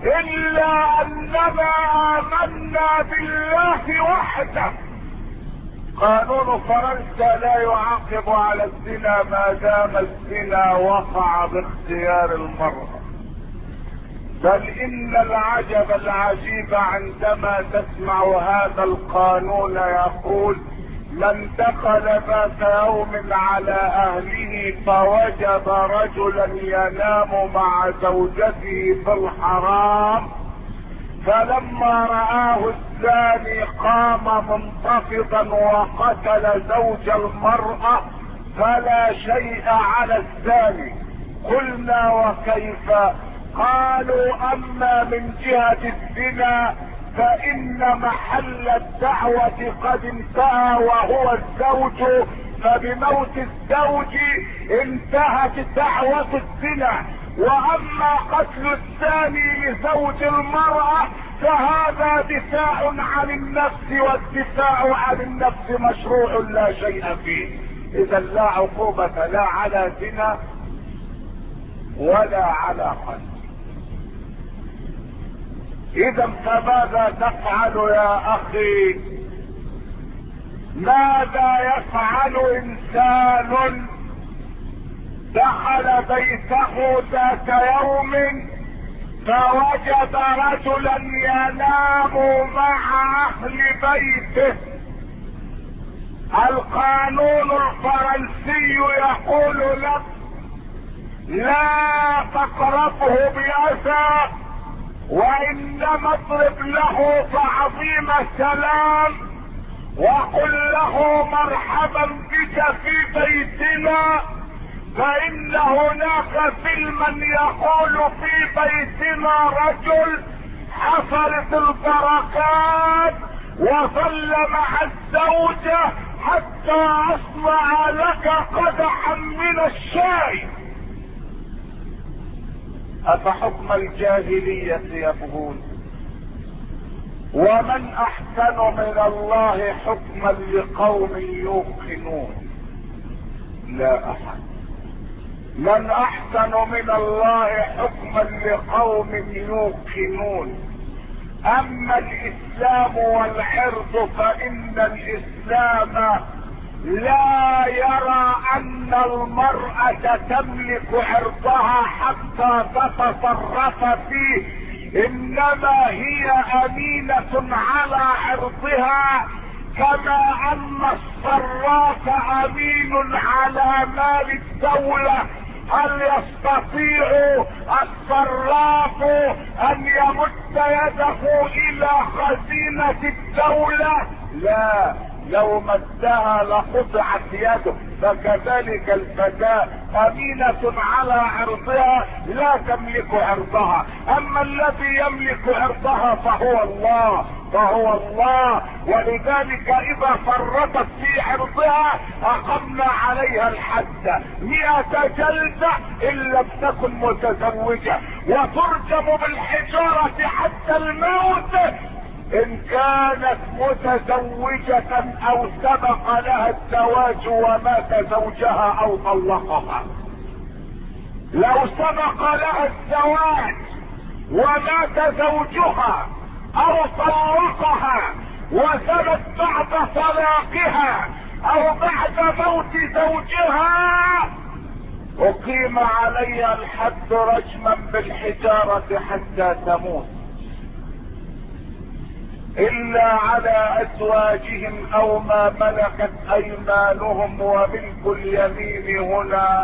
[SPEAKER 1] الا اننا امنا بالله وحده. قانون فرنسا لا يعاقب على الزنا ما دام الزنا وقع باختيار المرأة. بل ان العجب العجيب عندما تسمع هذا القانون يقول: من دخل ذات يوم على اهله فوجد رجلا ينام مع زوجته في الحرام، فلما رآه الزاني قام منتفضا وقتل زوج المرأة فلا شيء على الزاني. قلنا: وكيف؟ قالوا: اما من جهة الزنا فان محل الدعوة قد انتهى وهو الزوج، فبموت الزوج انتهت دعوة الزنا. واما قتل الثاني لزوج المرأة فهذا دفاع عن النفس، والدفاع عن النفس مشروع لا شيء فيه. اذا لا عقوبة لا على زنا ولا على قتل. اذا فماذا تفعل يا اخي؟ ماذا يفعل انسان دخل بيته ذات يوم فوجد رجلا ينام مع اهل بيته؟ القانون الفرنسي يقول لك: لا تقربه بأذى، وانما اضرب له تعظيم السلام وقل له مرحبا بك في بيتنا، فان هناك فيلما يقول: في بيتنا رجل حصلت البركات وظل مع الزوجة حتى اصنع لك قدحا من الشاي. افحكم الجاهلية يبغون؟ ومن احسن من الله حكما لقوم يوقنون؟ لا احد. من احسن من الله حكما لقوم يوقنون. اما الاسلام والعرض فان الاسلام لا يرى ان المرأة تملك عرضها حتى تتصرف فيه، انما هي امينة على عرضها، كما ان الصراف امين على مال الدولة. هل يستطيع الصراف ان يمد يده الى خزينة الدولة؟ لا، لو مدها لقطعت يده. فكذلك الفتاة امينة على عرضها لا تملك عرضها. اما الذي يملك عرضها فهو الله، فهو الله. ولذلك اذا فرطت في عرضها اقمنا عليها الحد 100 جلدة ان لم تكن متزوجة، وترجم بالحجارة حتى الموت ان كانت متزوجة او سبق لها الزواج ومات زوجها او طلقها. لو سبق لها الزواج ومات زوجها او طلقها وثبت بعد طلاقها او بعد موت زوجها اقيم عليها الحد رجما بالحجارة حتى تموت، الا على ازواجهم او ما ملكت ايمانهم. وملك اليمين هنا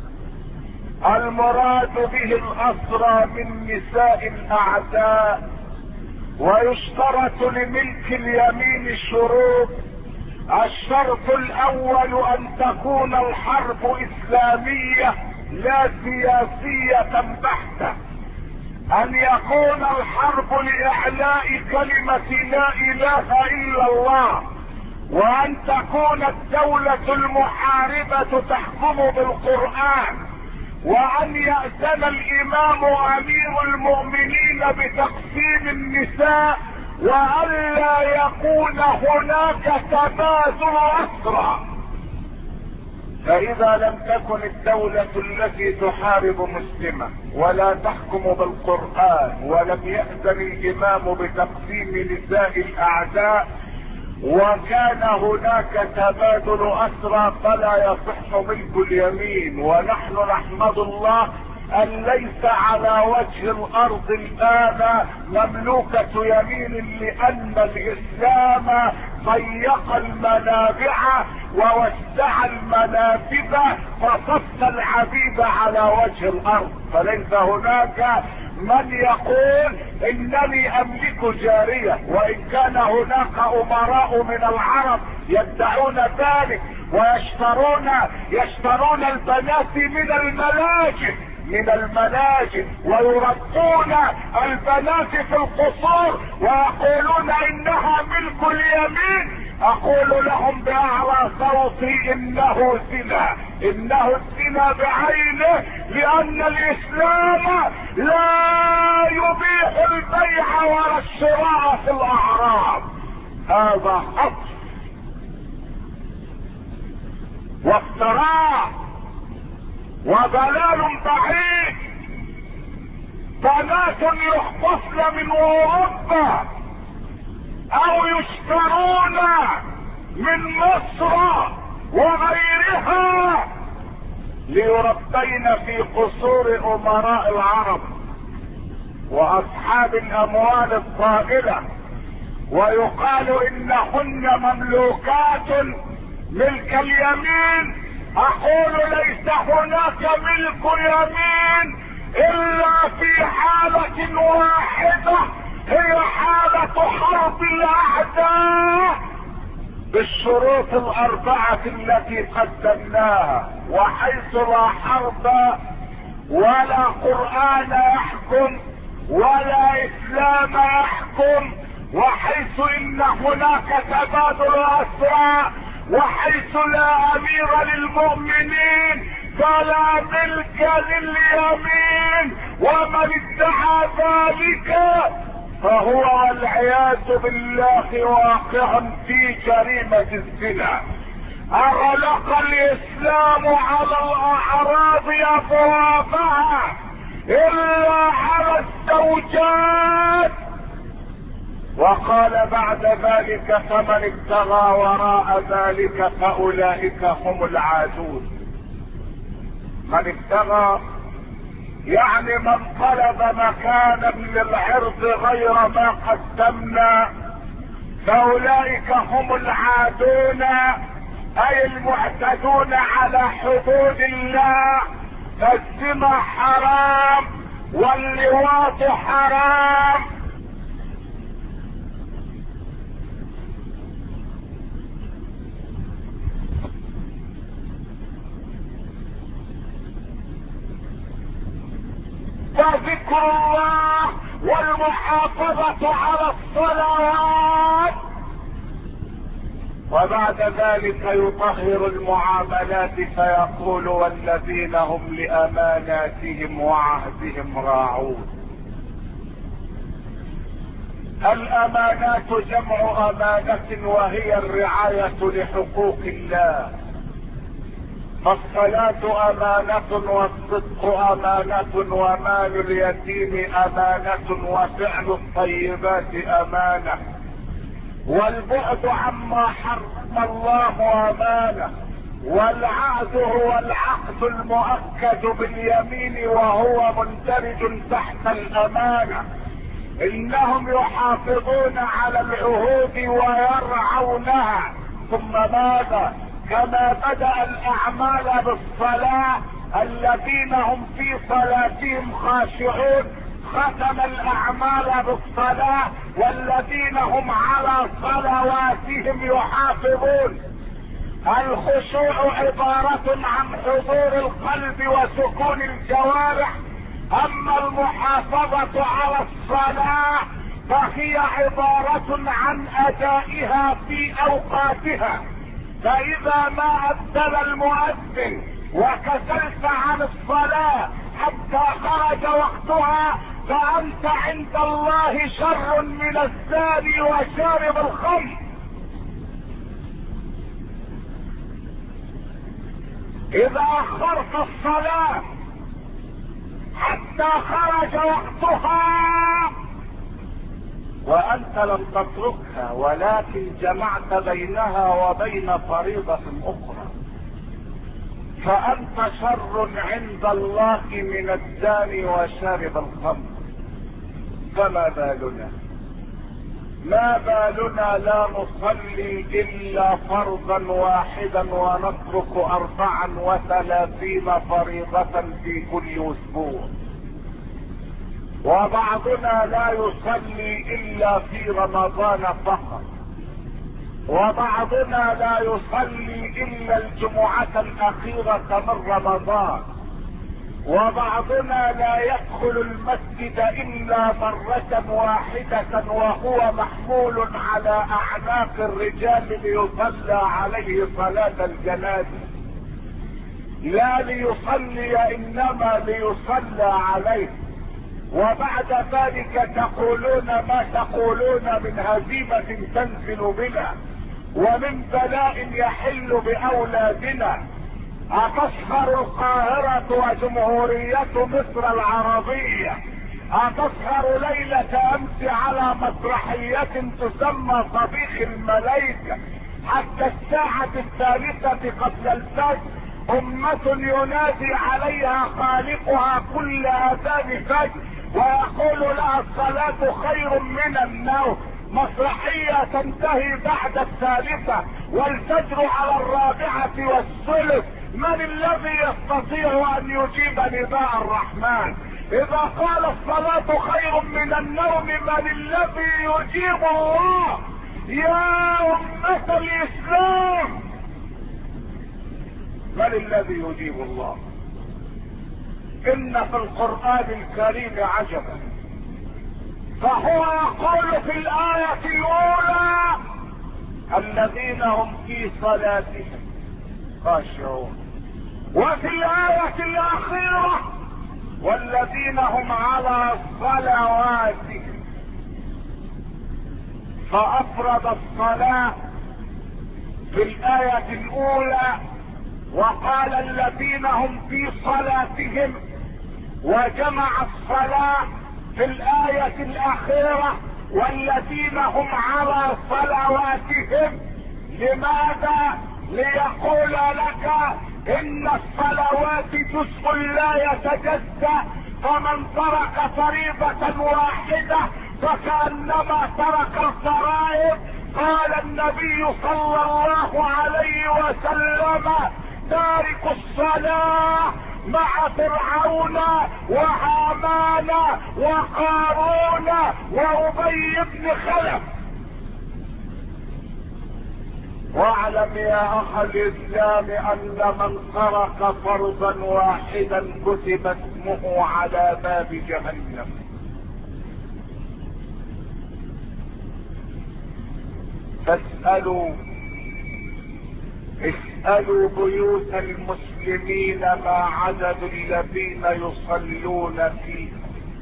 [SPEAKER 1] المراد به الاسرى من نساء الاعداء. ويشترط لملك اليمين شروط: الشرط الاول ان تكون الحرب اسلامية لا سياسية بحتة، ان يكون الحرب لاعلاء كلمة لا اله الا الله، وان تكون الدولة المحاربة تحكم بالقرآن، وان يأذن الامام امير المؤمنين بتقسيم النساء، وان لا يكون هناك تبادل اسرى. فاذا لم تكن الدولة التي تحارب مسلمة ولا تحكم بالقرآن ولم يأذن الامام بتقسيم نساء الاعداء وكان هناك تبادل اسرى فلا يصح ملك اليمين. ونحن نحمد الله ان ليس على وجه الارض الان مملوكة يمين، لان الاسلام ضيق المنابع ووسع المنافذ فصف العبيد على وجه الارض، فليس هناك من يقول انني املك جارية، وان كان هناك امراء من العرب يدعون ذلك ويشترون البنات من الملاجئ ويربون البنات في القصور ويقولون انها ملك اليمين. اقول لهم باعلى صوتي انه الزنا بعينه، لان الاسلام لا يبيح البيع ولا الشراء في الاعراض. هذا حق وافتراء وضلال بعيد. بنات يخطفن من اوروبا او يشترون من مصر وغيرها ليربين في قصور امراء العرب واصحاب الاموال الطائلة، ويقال انهن مملوكات ملك اليمين. اقول ليس هناك ملك يمين الا في حالة واحدة، هي حالة حرب الاعداء بالشروط الاربعة التي قدمناها، وحيث لا حرب ولا قرآن يحكم ولا اسلام يحكم، وحيث ان هناك تبادل اسرى، وحيث لا امير للمؤمنين فلا ملك لليمين. ومن ادعى ذلك فهو والعياذ بالله واقع في جريمة الزنا. اغلق الاسلام على الاعراض ابوابها الا على الزوجات، وقال بعد ذلك فمن ابتغى وراء ذلك فاولئك هم العادون. من ابتغى يعني من طلب مكانا للعرض غير ما قدمنا فاولئك هم العادون، اي المعتدون على حدود الله. فالزنا حرام واللواط حرام. وذكر الله والمحافظة على الصلوات. وبعد ذلك يطهر المعاملات فيقول والذين هم لأماناتهم وعهدهم راعون. الأمانات جمع أمانة وهي الرعاية لحقوق الله. فالصلاة أمانة والصدق أمانة ومال اليتيم أمانة وفعل الطيبات أمانة والبعد عما حرم الله أمانة. والعهد هو العقد المؤكد باليمين وهو مندرج تحت الأمانة. إنهم يحافظون على العهود ويرعونها. ثم ماذا؟ كما بدأ الأعمال بالصلاة الذين هم في صلاتهم خاشعون ختم الأعمال بالصلاة والذين هم على صلواتهم يحافظون. الخشوع عبارة عن حضور القلب وسكون الجوارح، اما المحافظة على الصلاة فهي عبارة عن ادائها في اوقاتها. فاذا ما اذن المؤذن وكسلت عن الصلاة حتى خرج وقتها فانت عند الله شر من الزاني وشارب الخمر. اذا اخرت الصلاة حتى خرج وقتها وانت لم تتركها ولكن جمعت بينها وبين فريضة اخرى، فانت شر عند الله من الزاني وشارب الخمر. فما بالنا لا نصلي الا فرضا واحدا ونترك 34 فريضة في كل اسبوع، وبعضنا لا يصلي الا في رمضان فقط، وبعضنا لا يصلي الا الجمعة الاخيرة من رمضان، وبعضنا لا يدخل المسجد الا مرة واحدة وهو محمول على اعناق الرجال ليصلى عليه صلاة الجنازة، لا ليصلي انما ليصلى عليه. وبعد ذلك تقولون ما تقولون من هزيمة تنزل بنا ومن بلاء يحل باولادنا. اتصغر القاهرة وجمهورية مصر العربية، اتصغر ليلة امس على مسرحية تسمى صبيح الملائكة حتى الساعة 3 قبل الفجر امة ينادي عليها خالقها كل اذان فجر ويقول لها الصلاة خير من النوم. مسرحية تنتهي بعد 3 والفجر على 4:03. من الذي يستطيع ان يجيب نداء الرحمن؟ اذا قال الصلاة خير من النوم من الذي يجيب الله؟ يا امة الاسلام من الذي يجيب الله؟ ان في القرآن الكريم عجبا، فهو يقول في الآية الاولى الذين هم في صلاتهم خاشعون، وفي الآية الاخيرة والذين هم على صلواتهم، فافرد الصلاة في الآية الاولى وقال الذين هم في صلاتهم، وجمع الصلاة في الآية الاخيرة والذين هم على صلواتهم. لماذا؟ ليقول لك ان الصلوات جزء لا يتجزأ، فمن ترك فريضة واحدة فكأنما ترك الفرائض. قال النبي صلى الله عليه وسلم تارك الصلاة مع فرعون وهامان وقارون وأبي بن خلف. واعلم يا اخ الاسلام ان من ترك فرضا واحدا كتب اسمه على باب جهنم. اسألوا بيوت المسلمين ما عدد الذين يصلون فيها،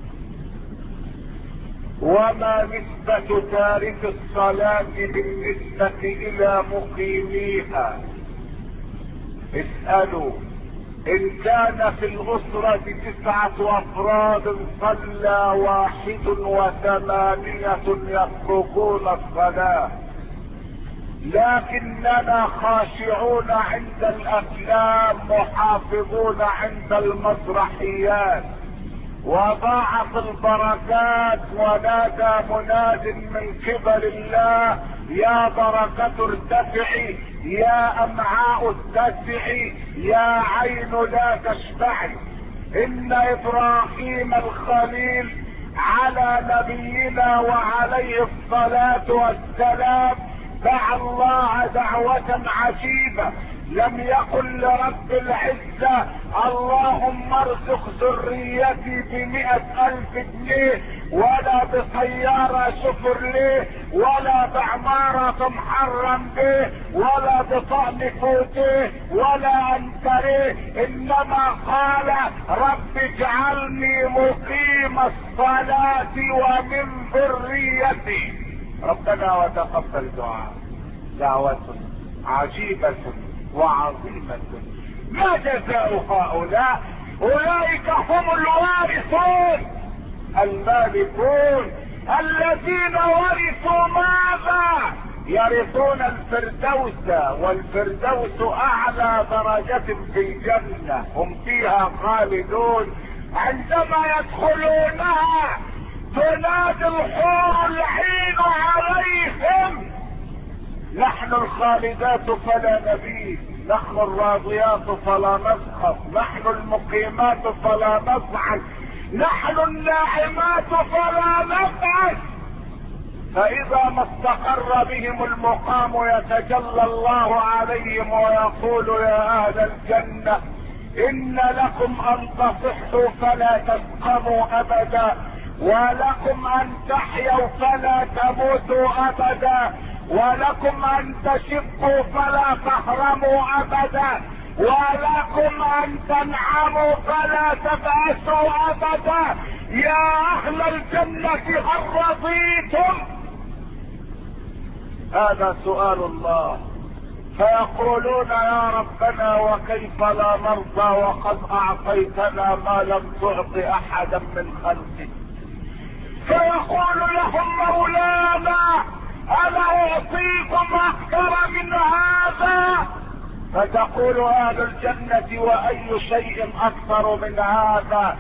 [SPEAKER 1] وما نسبة تارك الصلاة بالنسبة الى مقيميها. اسألوا ان كان في الاسرة 9 افراد صلى 81 يتركون الصلاة، لكننا خاشعون عند الافلام محافظون عند المسرحيات. وضاعت البركات ونادى مناد من قبل الله يا بركة ارتفعي، يا امعاء اتسعي، يا عين لا تشبعي. ان ابراهيم الخليل على نبينا وعليه الصلاة والسلام دعا الله دعوة عجيبة، لم يقل لرب العزة اللهم ارزق ذريتي ب100,000 جنيه ولا بسيارة شفرليه ولا بعمارة محرم به ولا بطعم فوتيه ولا انتريه، انما قال رب اجعلني مقيم الصلاة ومن ذريتي. ربنا وتقبل دعاء. دعوة عجيبة وعظيمة ما جزاء هؤلاء؟ اولئك هم الوارثون المالكون الذين ورثوا ماذا؟ يرثون الفردوس، والفردوس اعلى درجة في الجنة، هم فيها خالدون. عندما يدخلونها تنادي الحور العين عليهم: نحن الخالدات فلا نبيد، نحن الراضيات فلا نسخط، نحن المقيمات فلا نصعد، نحن الناعمات فلا نبعث. فاذا ما استقر بهم المقام يتجلى الله عليهم ويقول: يا اهل الجنة ان لكم ان تصحوا فلا تسقموا ابدا، ولكم ان تحيوا فلا تموتوا ابدا، ولكم ان تشبوا فلا تهرموا ابدا، ولكم ان تنعموا فلا تبأسوا ابدا. يا اهل الجنة هل رضيتم؟ هذا سؤال الله. فيقولون: يا ربنا وكيف لا نرضى وقد اعطيتنا ما لم تعط احدا من خلقك. فيقول لهم مولانا: انا اعطيكم اكثر من هذا. فتقول اهل الجنة: واي شيء اكثر من هذا؟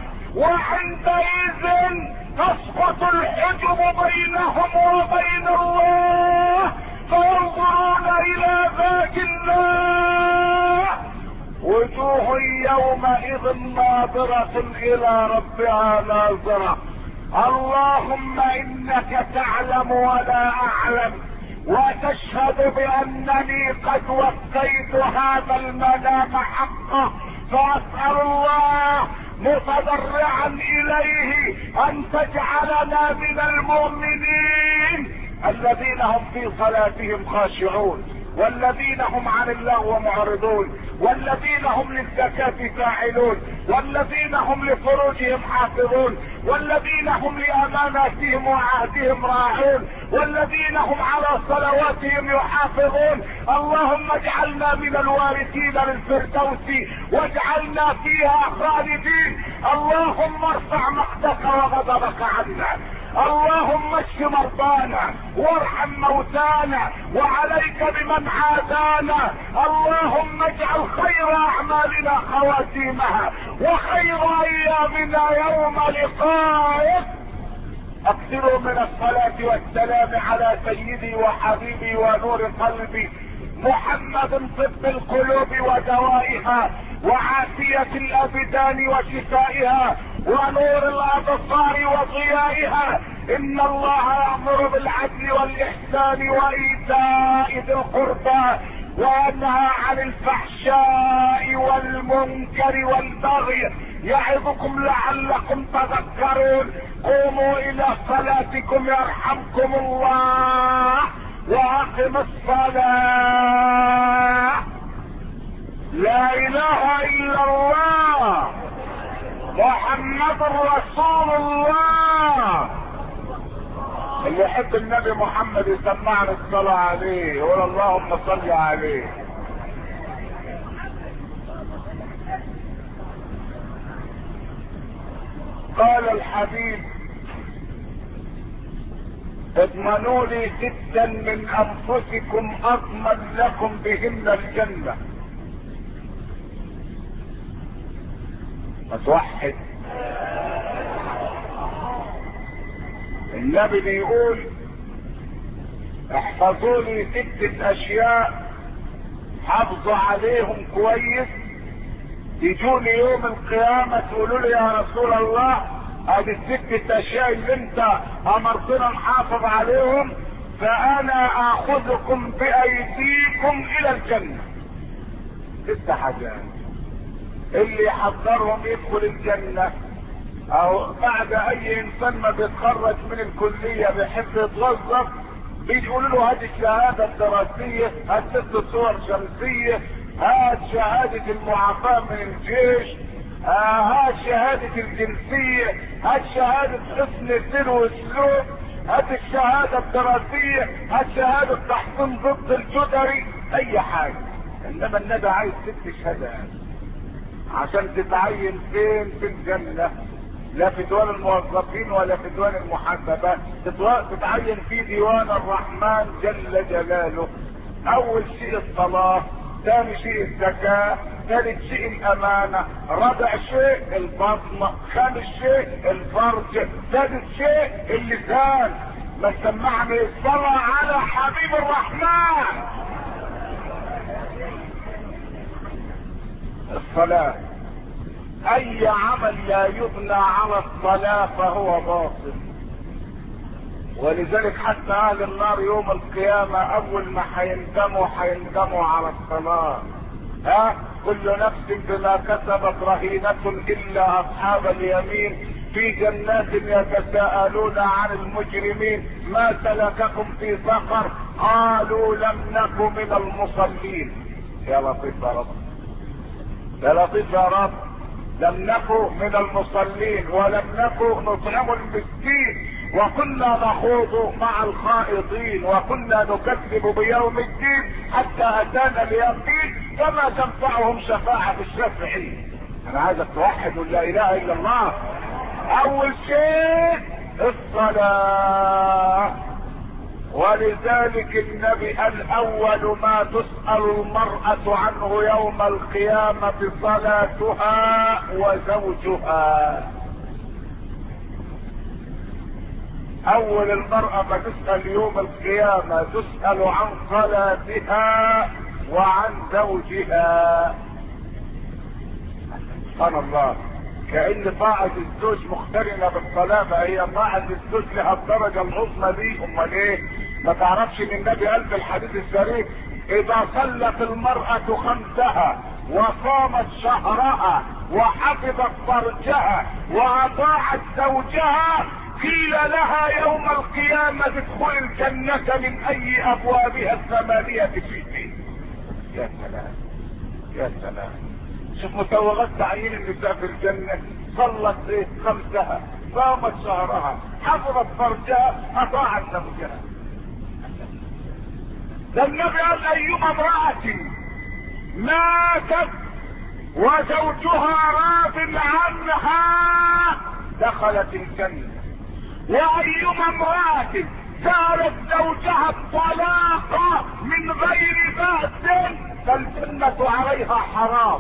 [SPEAKER 1] وعندئذ تسقط الحجب بينهم وبين الله، فينظرون الى ذات الله، وجوه يومئذ ناظرة الى ربها ناظرة. اللهم انك تعلم ولا اعلم، وتشهد بانني قد وفيت هذا المنام حقه، فاسأل الله متضرعا اليه ان تجعلنا من المؤمنين الذين هم في صلاتهم خاشعون، والذين هم عن اللغو معرضون، والذين هم للزكاة فاعلون، والذين هم لفروجهم حافظون، والذين هم لاماناتهم وعهدهم راعون، والذين هم على صلواتهم يحافظون. اللهم اجعلنا من الوارثين للفردوس، واجعلنا فيها خالدين. اللهم ارفع مقتك وغضبك عنا، اللهم اشف مرضانا وارحم موتانا، وعليك بمن عادانا. اللهم اجعل خير اعمالنا خواتيمها، وخير ايامنا يوم لقائك. اكثروا من الصلاة والسلام على سيدي وحبيبي ونور قلبي محمد، طب القلوب ودوائها، وعافية الابدان وشفائها، ونور الابصار وضيائها. ان الله يأمر بالعدل والاحسان وايتاء ذي القربى، وينهى عن الفحشاء والمنكر والبغي، يعظكم لعلكم تذكرون. قوموا الى صلاتكم يرحمكم الله، واقم الصلاة. لا اله الا الله محمد رسول الله. اللي يحب النبي محمد يسمعنا الصلاة عليه، يقول اللهم صل عليه. قال الحبيب: اضمنوا لي 6 من انفسكم اضمن لكم بهن الجنة. فتوحد. النبي بيقول: احفظوا لي 6 اشياء، حافظوا عليهم كويس، يجوني يوم القيامة تقولوا لي: يا رسول الله ادي 6 اشياء اللي انت امرتنا نحافظ عليهم، فانا اخذكم بايديكم الى الجنة. 6 حاجات اللي يحضرهم يدخل الجنة. او بعد اي انسان ما بيتخرج من الكلية بيحب يتوظف، بيقولوا له: هذه الشهادة الدراسية، هات 6 صور شمسية، هات شهادة المعافاة من الجيش، هات شهادة الجنسية، هات شهادة حسن السير والسلوك، هات الشهادة الدراسية، هات شهادة تحصين ضد الجدري، اي حاجة. انما النبي عايز 6 شهادات. عشان تتعين فين؟ في الجنة. لا في ديوان الموظفين ولا في ديوان المحاسبات، تتعين في ديوان الرحمن جل جلاله. اول شيء الصلاة، ثاني شيء الزكاة، ثالث شيء الامانة، رابع شيء البطن، خامس شيء الفرج، سادس شيء اللسان. ما سمعني الصلاة على حبيب الرحمن. الصلاة، اي عمل لا يبنى على الصلاة فهو باطل. ولذلك حتى اهل النار يوم القيامة اول ما هيندموا على الصلاة. كل نفس بما كسبت رهينة الا اصحاب اليمين في جنات يتساءلون عن المجرمين ما سلككم في سقر قالوا لم نك من المصلين. يا لطيف يا رب، يا لطيف يا رب. لم نكن من المصلين ولم نكن نطعم المسكين وكنا نخوض مع الخائضين وكنا نكذب بيوم الدين حتى اتانا اليقين فما تنفعهم شفاعة الشافعين. انا عايزك توحد لا اله الا الله. اول شيء الصلاة، ولذلك النبي قال اول ما تسأل المرأة عنه يوم القيامة صلاتها وزوجها. اول المرأة ما تسأل يوم القيامة تسأل عن صلاتها وعن زوجها. سبحان الله، كأن طاعة الزوج مقترنة بالصلاة، فهي طاعة الزوج لها الدرجة العظمى دي. امال ايه؟ ما تعرفش ان النبي قال في الحديث الشريف اذا صلت المرأة خمسها وصامت شهرها وحفظت فرجها واطاعت زوجها قيل لها يوم القيامة ادخل الجنة من اي ابوابها الثمانية شئت. يا سلام يا سلام، شوف مسوغات تعيين النساء في الجنة. صلت خمسها، صامت شهرها، حفظت فرجها، اطاعت زوجها. ده النبي قال ايما امرأة ماتت وزوجها راض عنها دخلت الجنة، وايما امرأة سارت زوجها الطلاق من غير بأس فالجنة عليها حرام.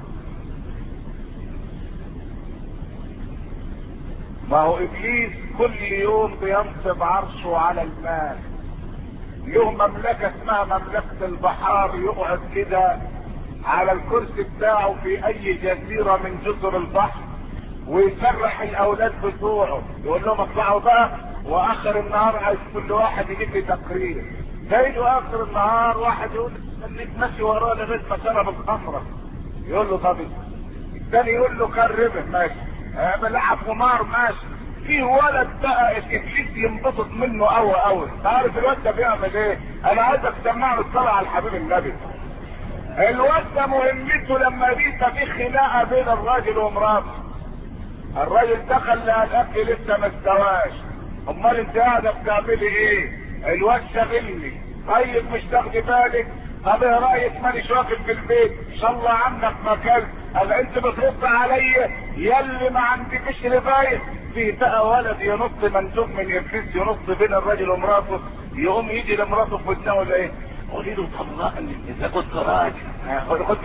[SPEAKER 1] ما هو ابليس كل يوم بينصب عرشه على المال. له مملكة اسمها مملكة البحار، يقعد كده على الكرسي بتاعه في اي جزيرة من جزر البحر ويسرح الاولاد بتوعه يقول لهم اطلعوا بقى، واخر النهار عايز كل واحد يجيب لي تقرير. تلاقيه اخر النهار واحد يقول خليك ماشي وراه لغايه ما شرب الخمره، يقول له طب الثاني يقول له كرمه ماشي، بلعب قمار ماشي. في ولد بقى ابليس ينبسط منه قوي قوي. عارف الواد ده بيعمل ايه؟ انا عايزك تسمعني الصلاه على الحبيب النبي. الواد ده مهمته لما يبقى في خناقه بين الراجل ومراته، الراجل دخل لقى الاكل لسه ما استواش، امال انت قاعده بتعملي ايه؟ الواد شاغلني. طيب مش تاخدي بالك؟ طب ايه رايك مانيش واكل في البيت؟ ان شاء الله عنك ما اكلت. قال انت بترد عليا يلي ما عندكش رفايه. في بقى ولد ينط مندوب من ابليس ينط بين الراجل ومراته، يقوم يجي لمراته في ودنها ولا ايه؟ قولي له طلقني اذا كنت راجل. خد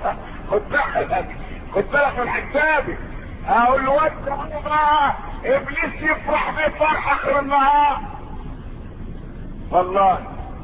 [SPEAKER 1] بالك من حسابي. اقول له واد بقى ابليس يفرح بيه فرح اخر النهار. والله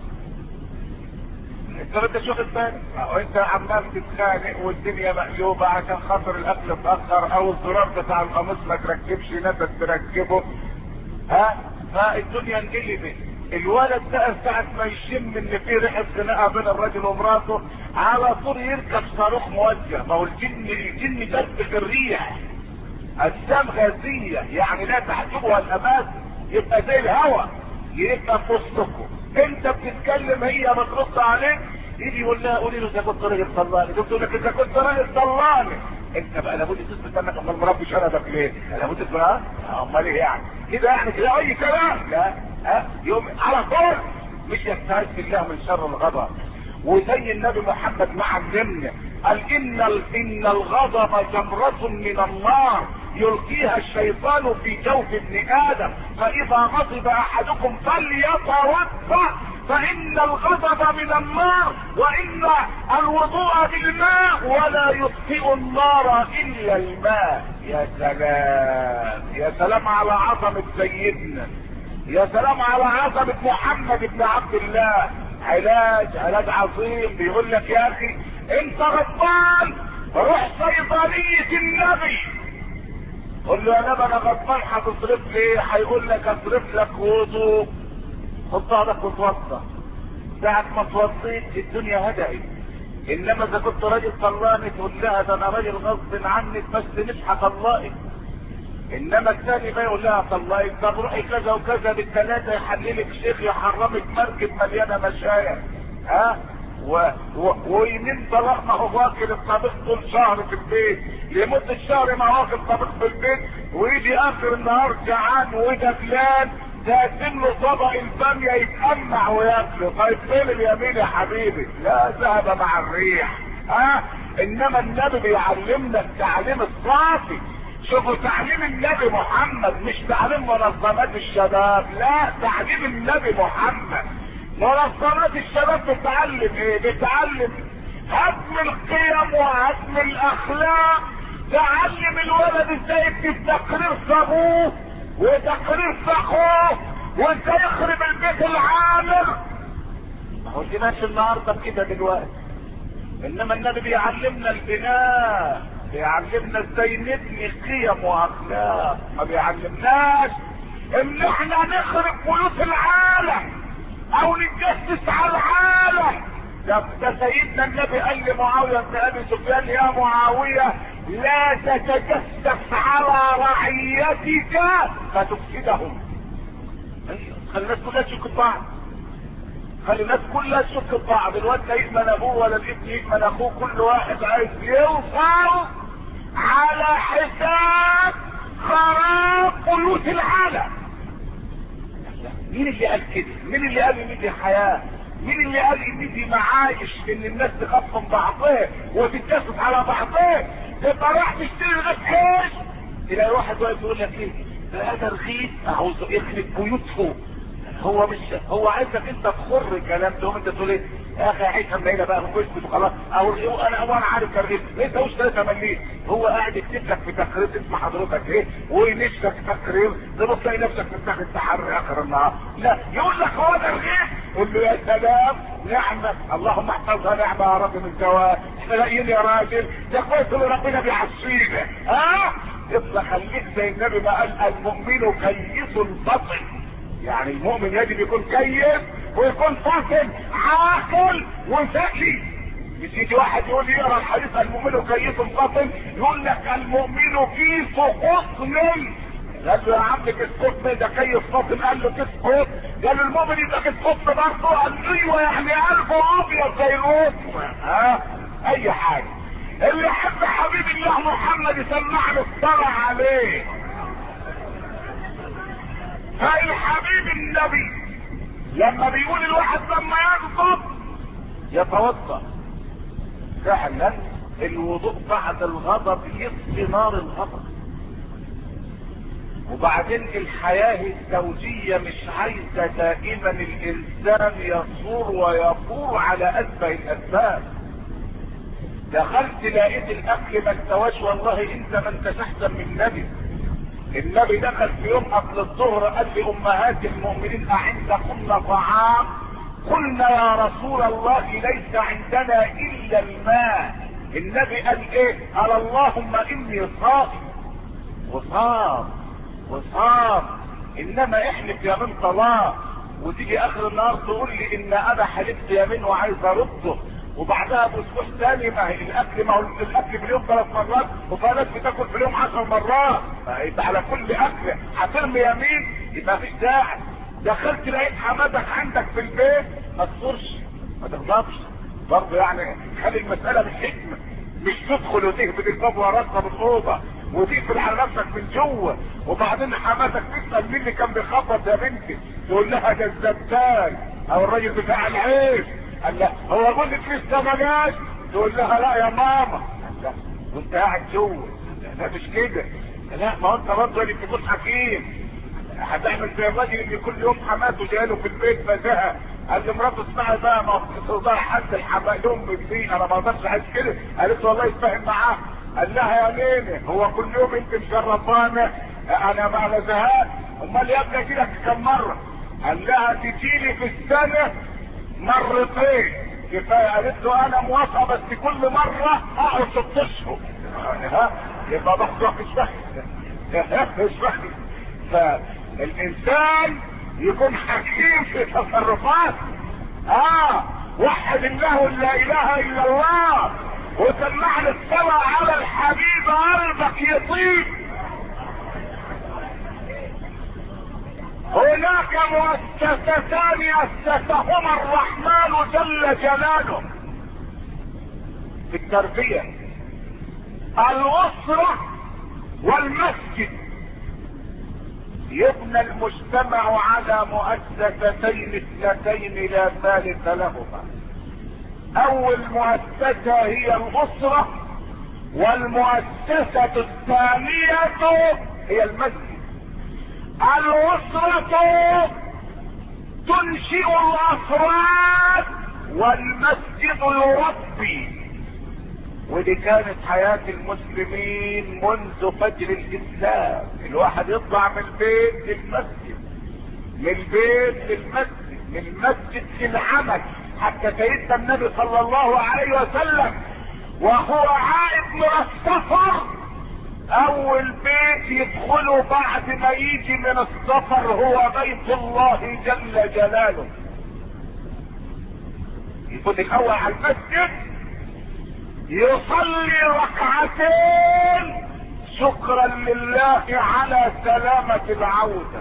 [SPEAKER 1] انت شوف الثاني، وانت عمال تتخانق والدنيا مقلوبه عشان خاطر الاكل اتاخر او الزرار بتاع القميص ما تركبش نفسك تركبه، فالدنيا انقلبت. الولد ده ساعة ما يشم ان في ريحه خناقه بين الراجل ومراته على طول يركب صاروخ موجه. ما هو الجن يدبك الريح، اجسام غازيه يعني لا تحجبها الاماكن، يبقى زي الهواء، يبقى في وسطكم. انت بتتكلم هي بترد عليك، يجي يقول لها قولي له اذا كنت راجل طلقني، تقول لك اذا كنت راجل طلقني. انت بقى لابد تثبت انك امال مربي شنبك ليه؟ لابد تبقى امال ايه يعني؟ كده يعني كده اي كلام؟ لا يوم على طول مش يستعيذ بالله من شر الغضب. وزي النبي محمد ما علمنا قال ان الغضب جمرة من النار يلقيها الشيطان في جوف ابن ادم، فاذا غضب احدكم فليتوضا فان الغضب من النار وان الوضوء بالماء ولا يطفئ النار الا الماء. يا سلام يا سلام على عظمة سيدنا، يا سلام على عظمة محمد بن عبد الله. علاج عظيم. بيقول لك يا اخي انت غضبان، روح صيدلية النبي قول له يا نبي انا غضبان، هتصرف لي ايه؟ هيقول لك اصرف لك وضوء، حط ايدك وتوضى. ساعة ما توضيت الدنيا هدأت. انما اذا كنت راجل طلقني تقول لها ده انا راجل غصب عنك بس مش هطلقك. انما الثاني ما يقول لها طلقك، طب روحي كذا وكذا بالثلاثه يحللك شيخ يحرمك مركب مليانه مشايخ، ها ويمين طلاق ما هو واكل الطبيخ طول شهر في البيت، لمده شهر ما هو واكل طبيخ في البيت، ويجي اخر النهار جعان ودبلان تقدم له طبق الباميه يتقمع وياكله. طيب فين اليمين يا حبيبي؟ لا ذهب مع الريح. انما النبي بيعلمنا التعليم الصافي. شوفوا تعليم النبي محمد مش تعليم منظمات الشباب، لا تعليم النبي محمد. منظمات الشباب بتعلم ايه؟ بتعلم هدم القيم وهدم الاخلاق، تعلم الولد ازاي يكتب تقرير ابوه وتقرير اخوه وازاي يخرب البيت العامر. ما هو دي ماشي النهارده كده دلوقتي. انما النبي بيعلمنا البناء، بيعلمنا ازاي نبني قيم واخلاق، ما بيعلمناش ان احنا نخرب بيوت العالم او نتجسس على العالم. ده سيدنا النبي قال لمعاويه بن ابي سفيان يا معاويه لا تتجسس على رعيتك فتفسدهم. خلي الناس كلها تشك بعض، خلي الناس كلها تشك بعض. الواد لا يأمن ابوه ولا الابن يأمن اخوه، كل واحد عايز يوصل على حساب خراب بيوت العالم. مين اللي قال كده؟ مين اللي قال ان دي حياه؟ مين اللي قال ان دي معايش ان الناس تخاف من بعضها وتتجسس على بعضها؟ تبقى راح تشتري رغيف عيش تلاقي واحد واقف يقول لك ايه؟ ده هذا رغيف عاوز يخرب بيوتهم. هو مش هو عايزك انت تخر الكلام ده، انت تقول ايه؟ يا اخي عيش همينه بقى وكشف وخلاص، او انا عارف الرغيف انت مش 3 مليم. هو قاعد يكتب لك في تقرير اسم حضرتك ايه وينشك تقرير تبص تلاقي نفسك بتاخد التحري اخر النهار. لا يقول لك هو ده الرغيف، قول له يا سلام نعمه اللهم احفظها نعمه يا رب من زواج. احنا لاقيين يا راجل ده كويس اللي ربنا بيعصينا. اطلع خليك زي النبي ما قال المؤمن كيس بطن. يعني المؤمن يجب يكون كيس ويكون فاطن عاقل وذكي. مش يجي واحد يقول يقرا الحديث المؤمن كيس فاطن يقول لك المؤمن كيس قطن. قال له يا عم كيس قطن ده كيس فاطن، قال له كيس قطن، قال له المؤمن يبقى كيس قطن برضه، قال له ايوه يعني قلبه ابيض زي القطن. اي حاجه. اللي يحب حبيب الله محمد يسمعنا الصلاه عليه. فالحبيب النبي لما بيقول الواحد لما يغضب يتوضا، فعلا الوضوء بعد الغضب يطفي نار الغضب. وبعدين الحياة الزوجية مش عايزة دائما الانسان يصور ويفور على اسفه الاسباب. دخلت لقيت الاكل ما استواش، والله انت ما انتش احسن من النبي. النبي دخل في يوم قبل الظهر قال لامهات المؤمنين اعندكن طعام؟ قلنا يا رسول الله ليس عندنا الا الماء. النبي قال ايه؟ قال اللهم اني صائم. وصام. انما احلف يمين طلاق وتيجي اخر النهار تقول لي ان انا حلفت يمين وعايز ارده، وبعدها باسبوع ثاني ما هي الاكل الاكل في اليوم 3 مرات وفي ناس بتاكل في اليوم 10 مرات، يبقى على كل اكل هترمي يمين، يبقى مفيش داعي. دخلت لقيت حماتك عندك في البيت ما تصرش ما تغضبش برضه، يعني خلي المساله بالحكمه، مش تدخل وتهبط الباب وراسها بالاوضه وتقفل على نفسك من جوه، وبعدين حماتك تسال مين اللي كان بيخبط يا بنتي، تقول لها ده الزبال او الراجل بتاع العيش. قال لا هو جوزك لسه ما جاش؟ تقول لها لا يا ماما، لا وانت قاعد جوه، لا مش كده، لا ما هو انت برضه اللي بتكون حكيم. هتعمل زي الراجل اللي كل يوم حماته جاله في البيت فزهق، قال لمراته اسمعي بقى ما تقدر حد الحمام دي انا ما اقدرش عايز كده، قالت له والله يتفاهم معاه، قال لها يا ميمه هو كل يوم انت مشرفانه انا زهقت، امال يا ابني كده كم مره؟ قال لها تجيلي في السنه مرتين كفايه، قالت له انا موافقه بس كل مره اقعد 6 اشهر. ها يبقى بحث مش فاهم. فالانسان يكون حكيم في تصرفاته. وحد الله لا اله الا الله، وسمعنا الصلاة على الحبيب قلبك يطيب. هناك مؤسستان اسسهما الرحمن جل جلاله في التربية، الأسرة والمسجد. يبنى المجتمع على مؤسستين اثنتين لا ثالث لهما. اول مؤسسة هي الاسرة، والمؤسسة الثانية هي المسجد. الاسرة تنشئ الافراد والمسجد يربي، ودي كانت حياة المسلمين منذ فجر الاسلام. الواحد يطلع من البيت للمسجد، من البيت للمسجد، من المسجد للعمل. حتى سيدنا النبي صلى الله عليه وسلم وهو عائد من السفر اول بيت يدخله بعد ما يجي من السفر هو بيت الله جل جلاله. يكون الاول على المسجد يصلي ركعتين شكرا لله على سلامة العودة،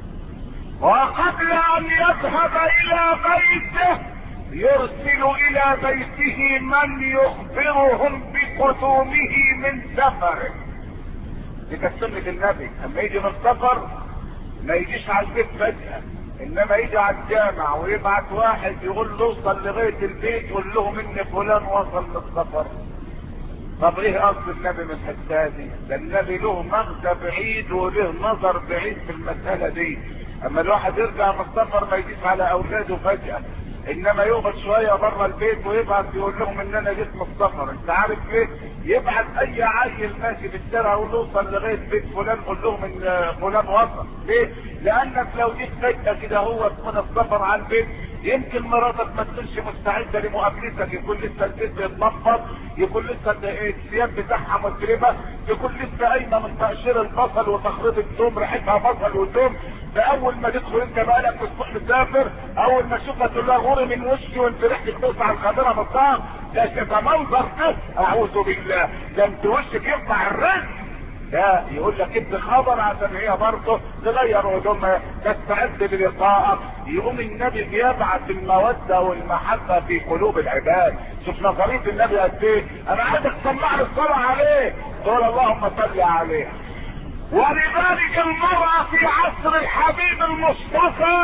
[SPEAKER 1] وقبل ان يذهب الى بيته يرسل الى بيته من يخبرهم بقدومه من سفره. دي كانت سنة النبي، اما يجي من سفر ما يجيش على البيت فجأة، انما يجي على الجامع ويبعت واحد يقول له اوصل لغاية البيت يقول لهم ان فلان وصل للسفر. طب ايه قصد النبي من الحته دي؟ ده النبي له مغزى بعيد وله نظر بعيد في المسألة دي. اما الواحد يرجع من السفر ما يجيش على اولاده فجأة، انما يقعد شوية بره البيت ويبعت يقول لهم ان انا جيت من السفر. انت عارف ليه؟ يبعت اي عيل ماشي في الشارع يقول له اوصل لغاية بيت فلان قول لهم ان فلان وصل. ليه؟ لانك لو جيت فجأة كده هو من السفر على البيت يمكن مراتك ما تكونش مستعدة لمقابلتك، يكون لسه البيت بيتنفض، يكون لسه الثياب بتاعها متربة، يكون لسه قايمة من تقشير البصل وتخريط الثوم ريحتها بصل وثوم. فاول ما تدخل انت بقالك اسبوع مسافر، اول ما تشوفها تقول لها غوري من وشي وانت ريحتك توسع الخضره بالطعم، ده تبقى منظر ده اعوذ بالله، ده انت وشك يطلع الرزق. لا يقول لك ادي خبر عشان هي برضه تغير هدومها تستعد للقائك. يقوم النبي بيبعث الموده والمحبه في قلوب العباد. شوف نظريه النبي قد ايه. انا عايزك تسمع لي الصلاه عليه، تقول اللهم صل عليه. ولذلك المرأة في عصر الحبيب المصطفى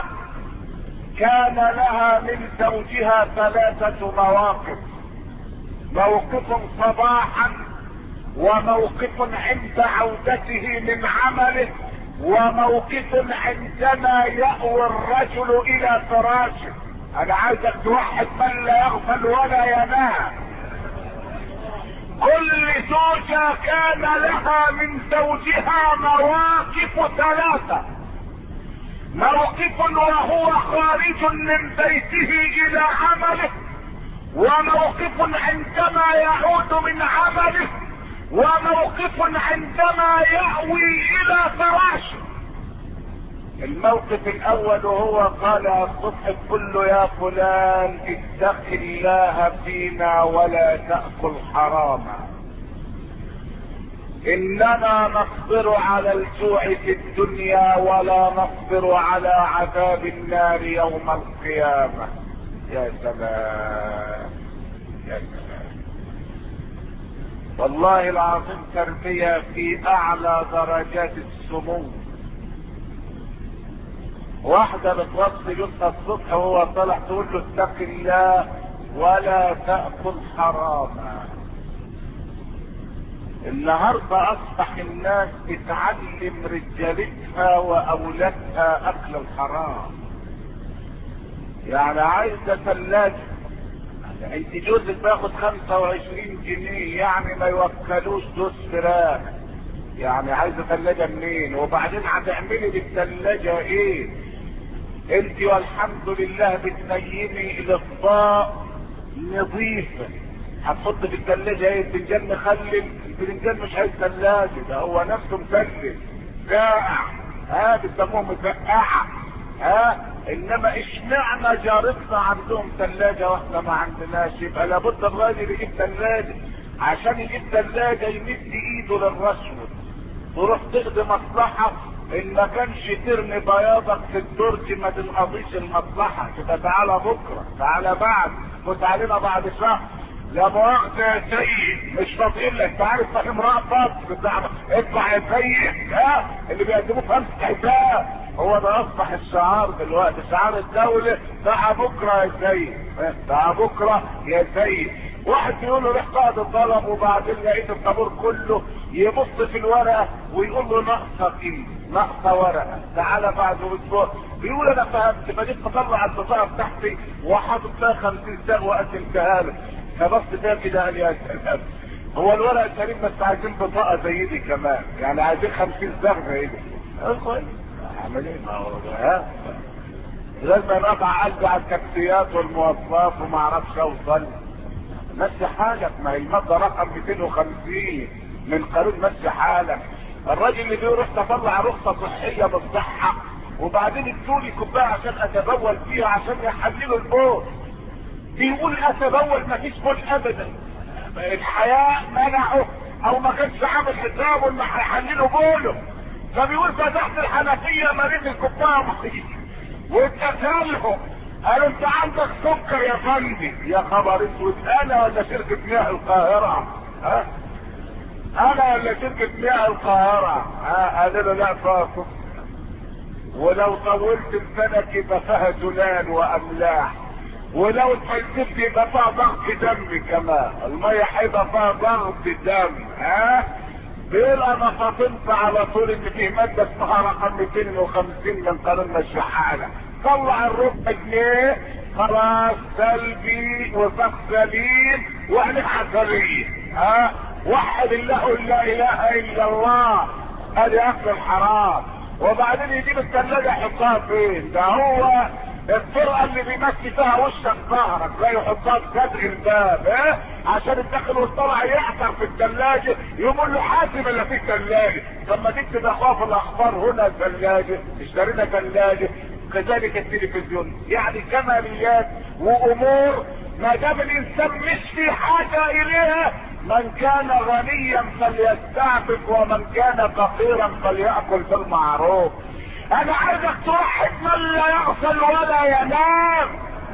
[SPEAKER 1] كان لها من زوجها 3 مواقف: موقف صباحا، وموقف عند عودته من عمله، وموقف عندما يأوي الرجل الى فراشه. انا عايزك توحد من لا يغفل ولا ينام. كل زوجة كان لها من زوجها مواقف 3: موقف وهو خارج من بيته الى عمله، وموقف عندما يعود من عمله، وموقف عندما يأوي الى فراشه. الموقف الاول وهو قال الصبح كله يا فلان اتق الله فينا ولا تأكل حراما، اننا نصبر على الجوع في الدنيا ولا نصبر على عذاب النار يوم القيامة. يا سلام يا سلام، والله العظيم تربية في اعلى درجات السمو. واحدة بتوصي جوزها الصبح وهو طالع تقول له اتق الله ولا تأكل حراما. النهاردة اصبح الناس بتعلم رجالتها واولادها اكل الحرام. يعني عايزة ثلاجة، انت جوزك باخد 25 جنيه يعني ما يوكلوش دوس فراخ، يعني عايزة ثلاجة منين؟ وبعدين هتعملي بالثلاجة ايه؟ انت والحمد لله بتنيمي الاطباق نظيفة، هتحط في الثلاجة ايه؟ الفنجان مخلل؟ الفنجان مش عايز ثلاجة، ده هو نفسه مخلل ساقع، بيسموه مسقعة. انما اشمعنى جارتنا عندهم ثلاجة واحنا ما عندناش؟ يبقى لابد الراجل يجيب ثلاجة. عشان يجيب ثلاجة يمد ايده للرشوة، تروح تقضي مصلحة، ان ما كانش ترمي بياضك في الدرج ما تنقضيش المصلحة، تبقى تعالى بكرة، تعالى بعد، فوت علينا بعد شهر، لا مؤاخذة يا سيد مش فاضيين لك، انت عارف صاحب امرأة فاضي، اطلع يا سيد، اللي بيقدموه 5 حساب. هو ده اصبح الشعار دلوقتي، شعار الدولة، تعال بكرة يا سيد، تعال بكرة يا سيد. واحد بيقول له روح قائد الطلب، وبعدين لقيت الطابور كله يبص في الورقة ويقول له ناقصة ايه؟ ناقصة ورقة، تعالى بعد اسبوع. بيقول انا فهمت، فجيت مطلع البطاقة بتاعتي وحاطط فيها 50 ساغ وقسمتها له، فبص فيها كده قال يا سلام، هو الورق الكريم بس عايزين بطاقة زي دي كمان، يعني عايزين 50 ساغ زي دي. اعمل ايه؟ ما هو لازم ارفع قلبي على التاكسيات والمواصلات وما اعرفش اوصل. مشي حالك، ما هي المادة رقم 250 من قانون مشي حالك. الراجل اللي بيروح تطلع رخصة صحية بالصحة وبعدين ادوني كوباية عشان اتبول فيها عشان يحللوا البول، بيقول اتبول ما فيش بول ابدا، الحياء منعه او ما كانش عامل حسابه انه هيحللوا بوله، فبيقول فتحت الحنفية مريت الكوباية مخيط واتقتلهم، قالوا انت عندك سكر يا فندم. يا خبر اسود، انا ولا شركة مياه القاهرة؟ انا ولا شركة مياه القاهرة؟ قالوا له لا فاصل، ولو طولت لسانك يبقى فيها زلال واملاح، ولو اتفلسفت يبقى فيها ضغط دم كمان، المية هيبقى فيها ضغط دم. بيقول انا فاطمت على طول ان في مادة اسمها رقم 250 من قانون مشي حالك، طلع الربع جنيه خلاص سلبي وصف سليم واحنا حسرين. وحد الله لا اله الا الله، ادي اكل الحرام. وبعدين يجيب الثلاجة يحطها فين؟ ده هو الطرقة اللي بيمشي فيها وشك ظهرك لا يحطها في صدر الباب، عشان الداخل والطلع يعثر في الثلاجة، يقول له حاسب اللي في الثلاجة. لما تكتب اخوة في الاخبار هنا ثلاجة، اشترينا ثلاجة، كذلك التلفزيون، يعني كماليات وامور ما دام الانسان مش في حاجة اليها. من كان غنيا فليستعفف ومن كان فقيرا فليأكل بالمعروف. انا عايزك توحد من لا يغفل ولا ينام.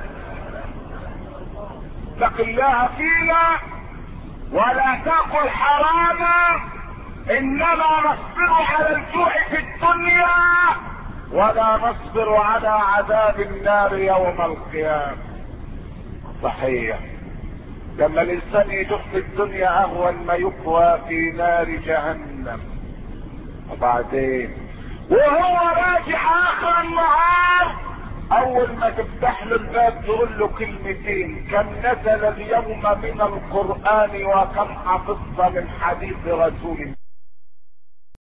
[SPEAKER 1] اتق الله فينا ولا تاكل حراما، انما نصبر على الجوع في الدنيا ولا نصبر على عذاب النار يوم القيامة. صحيح، لما الانسان يدخل في الدنيا اهون ما يقوى في نار جهنم، وبعدين وهو راجع اخر النهار اول ما تفتح له الباب تقول له كلمتين: كم نزل اليوم من القرآن وكم حفظت من حديث رسول الله.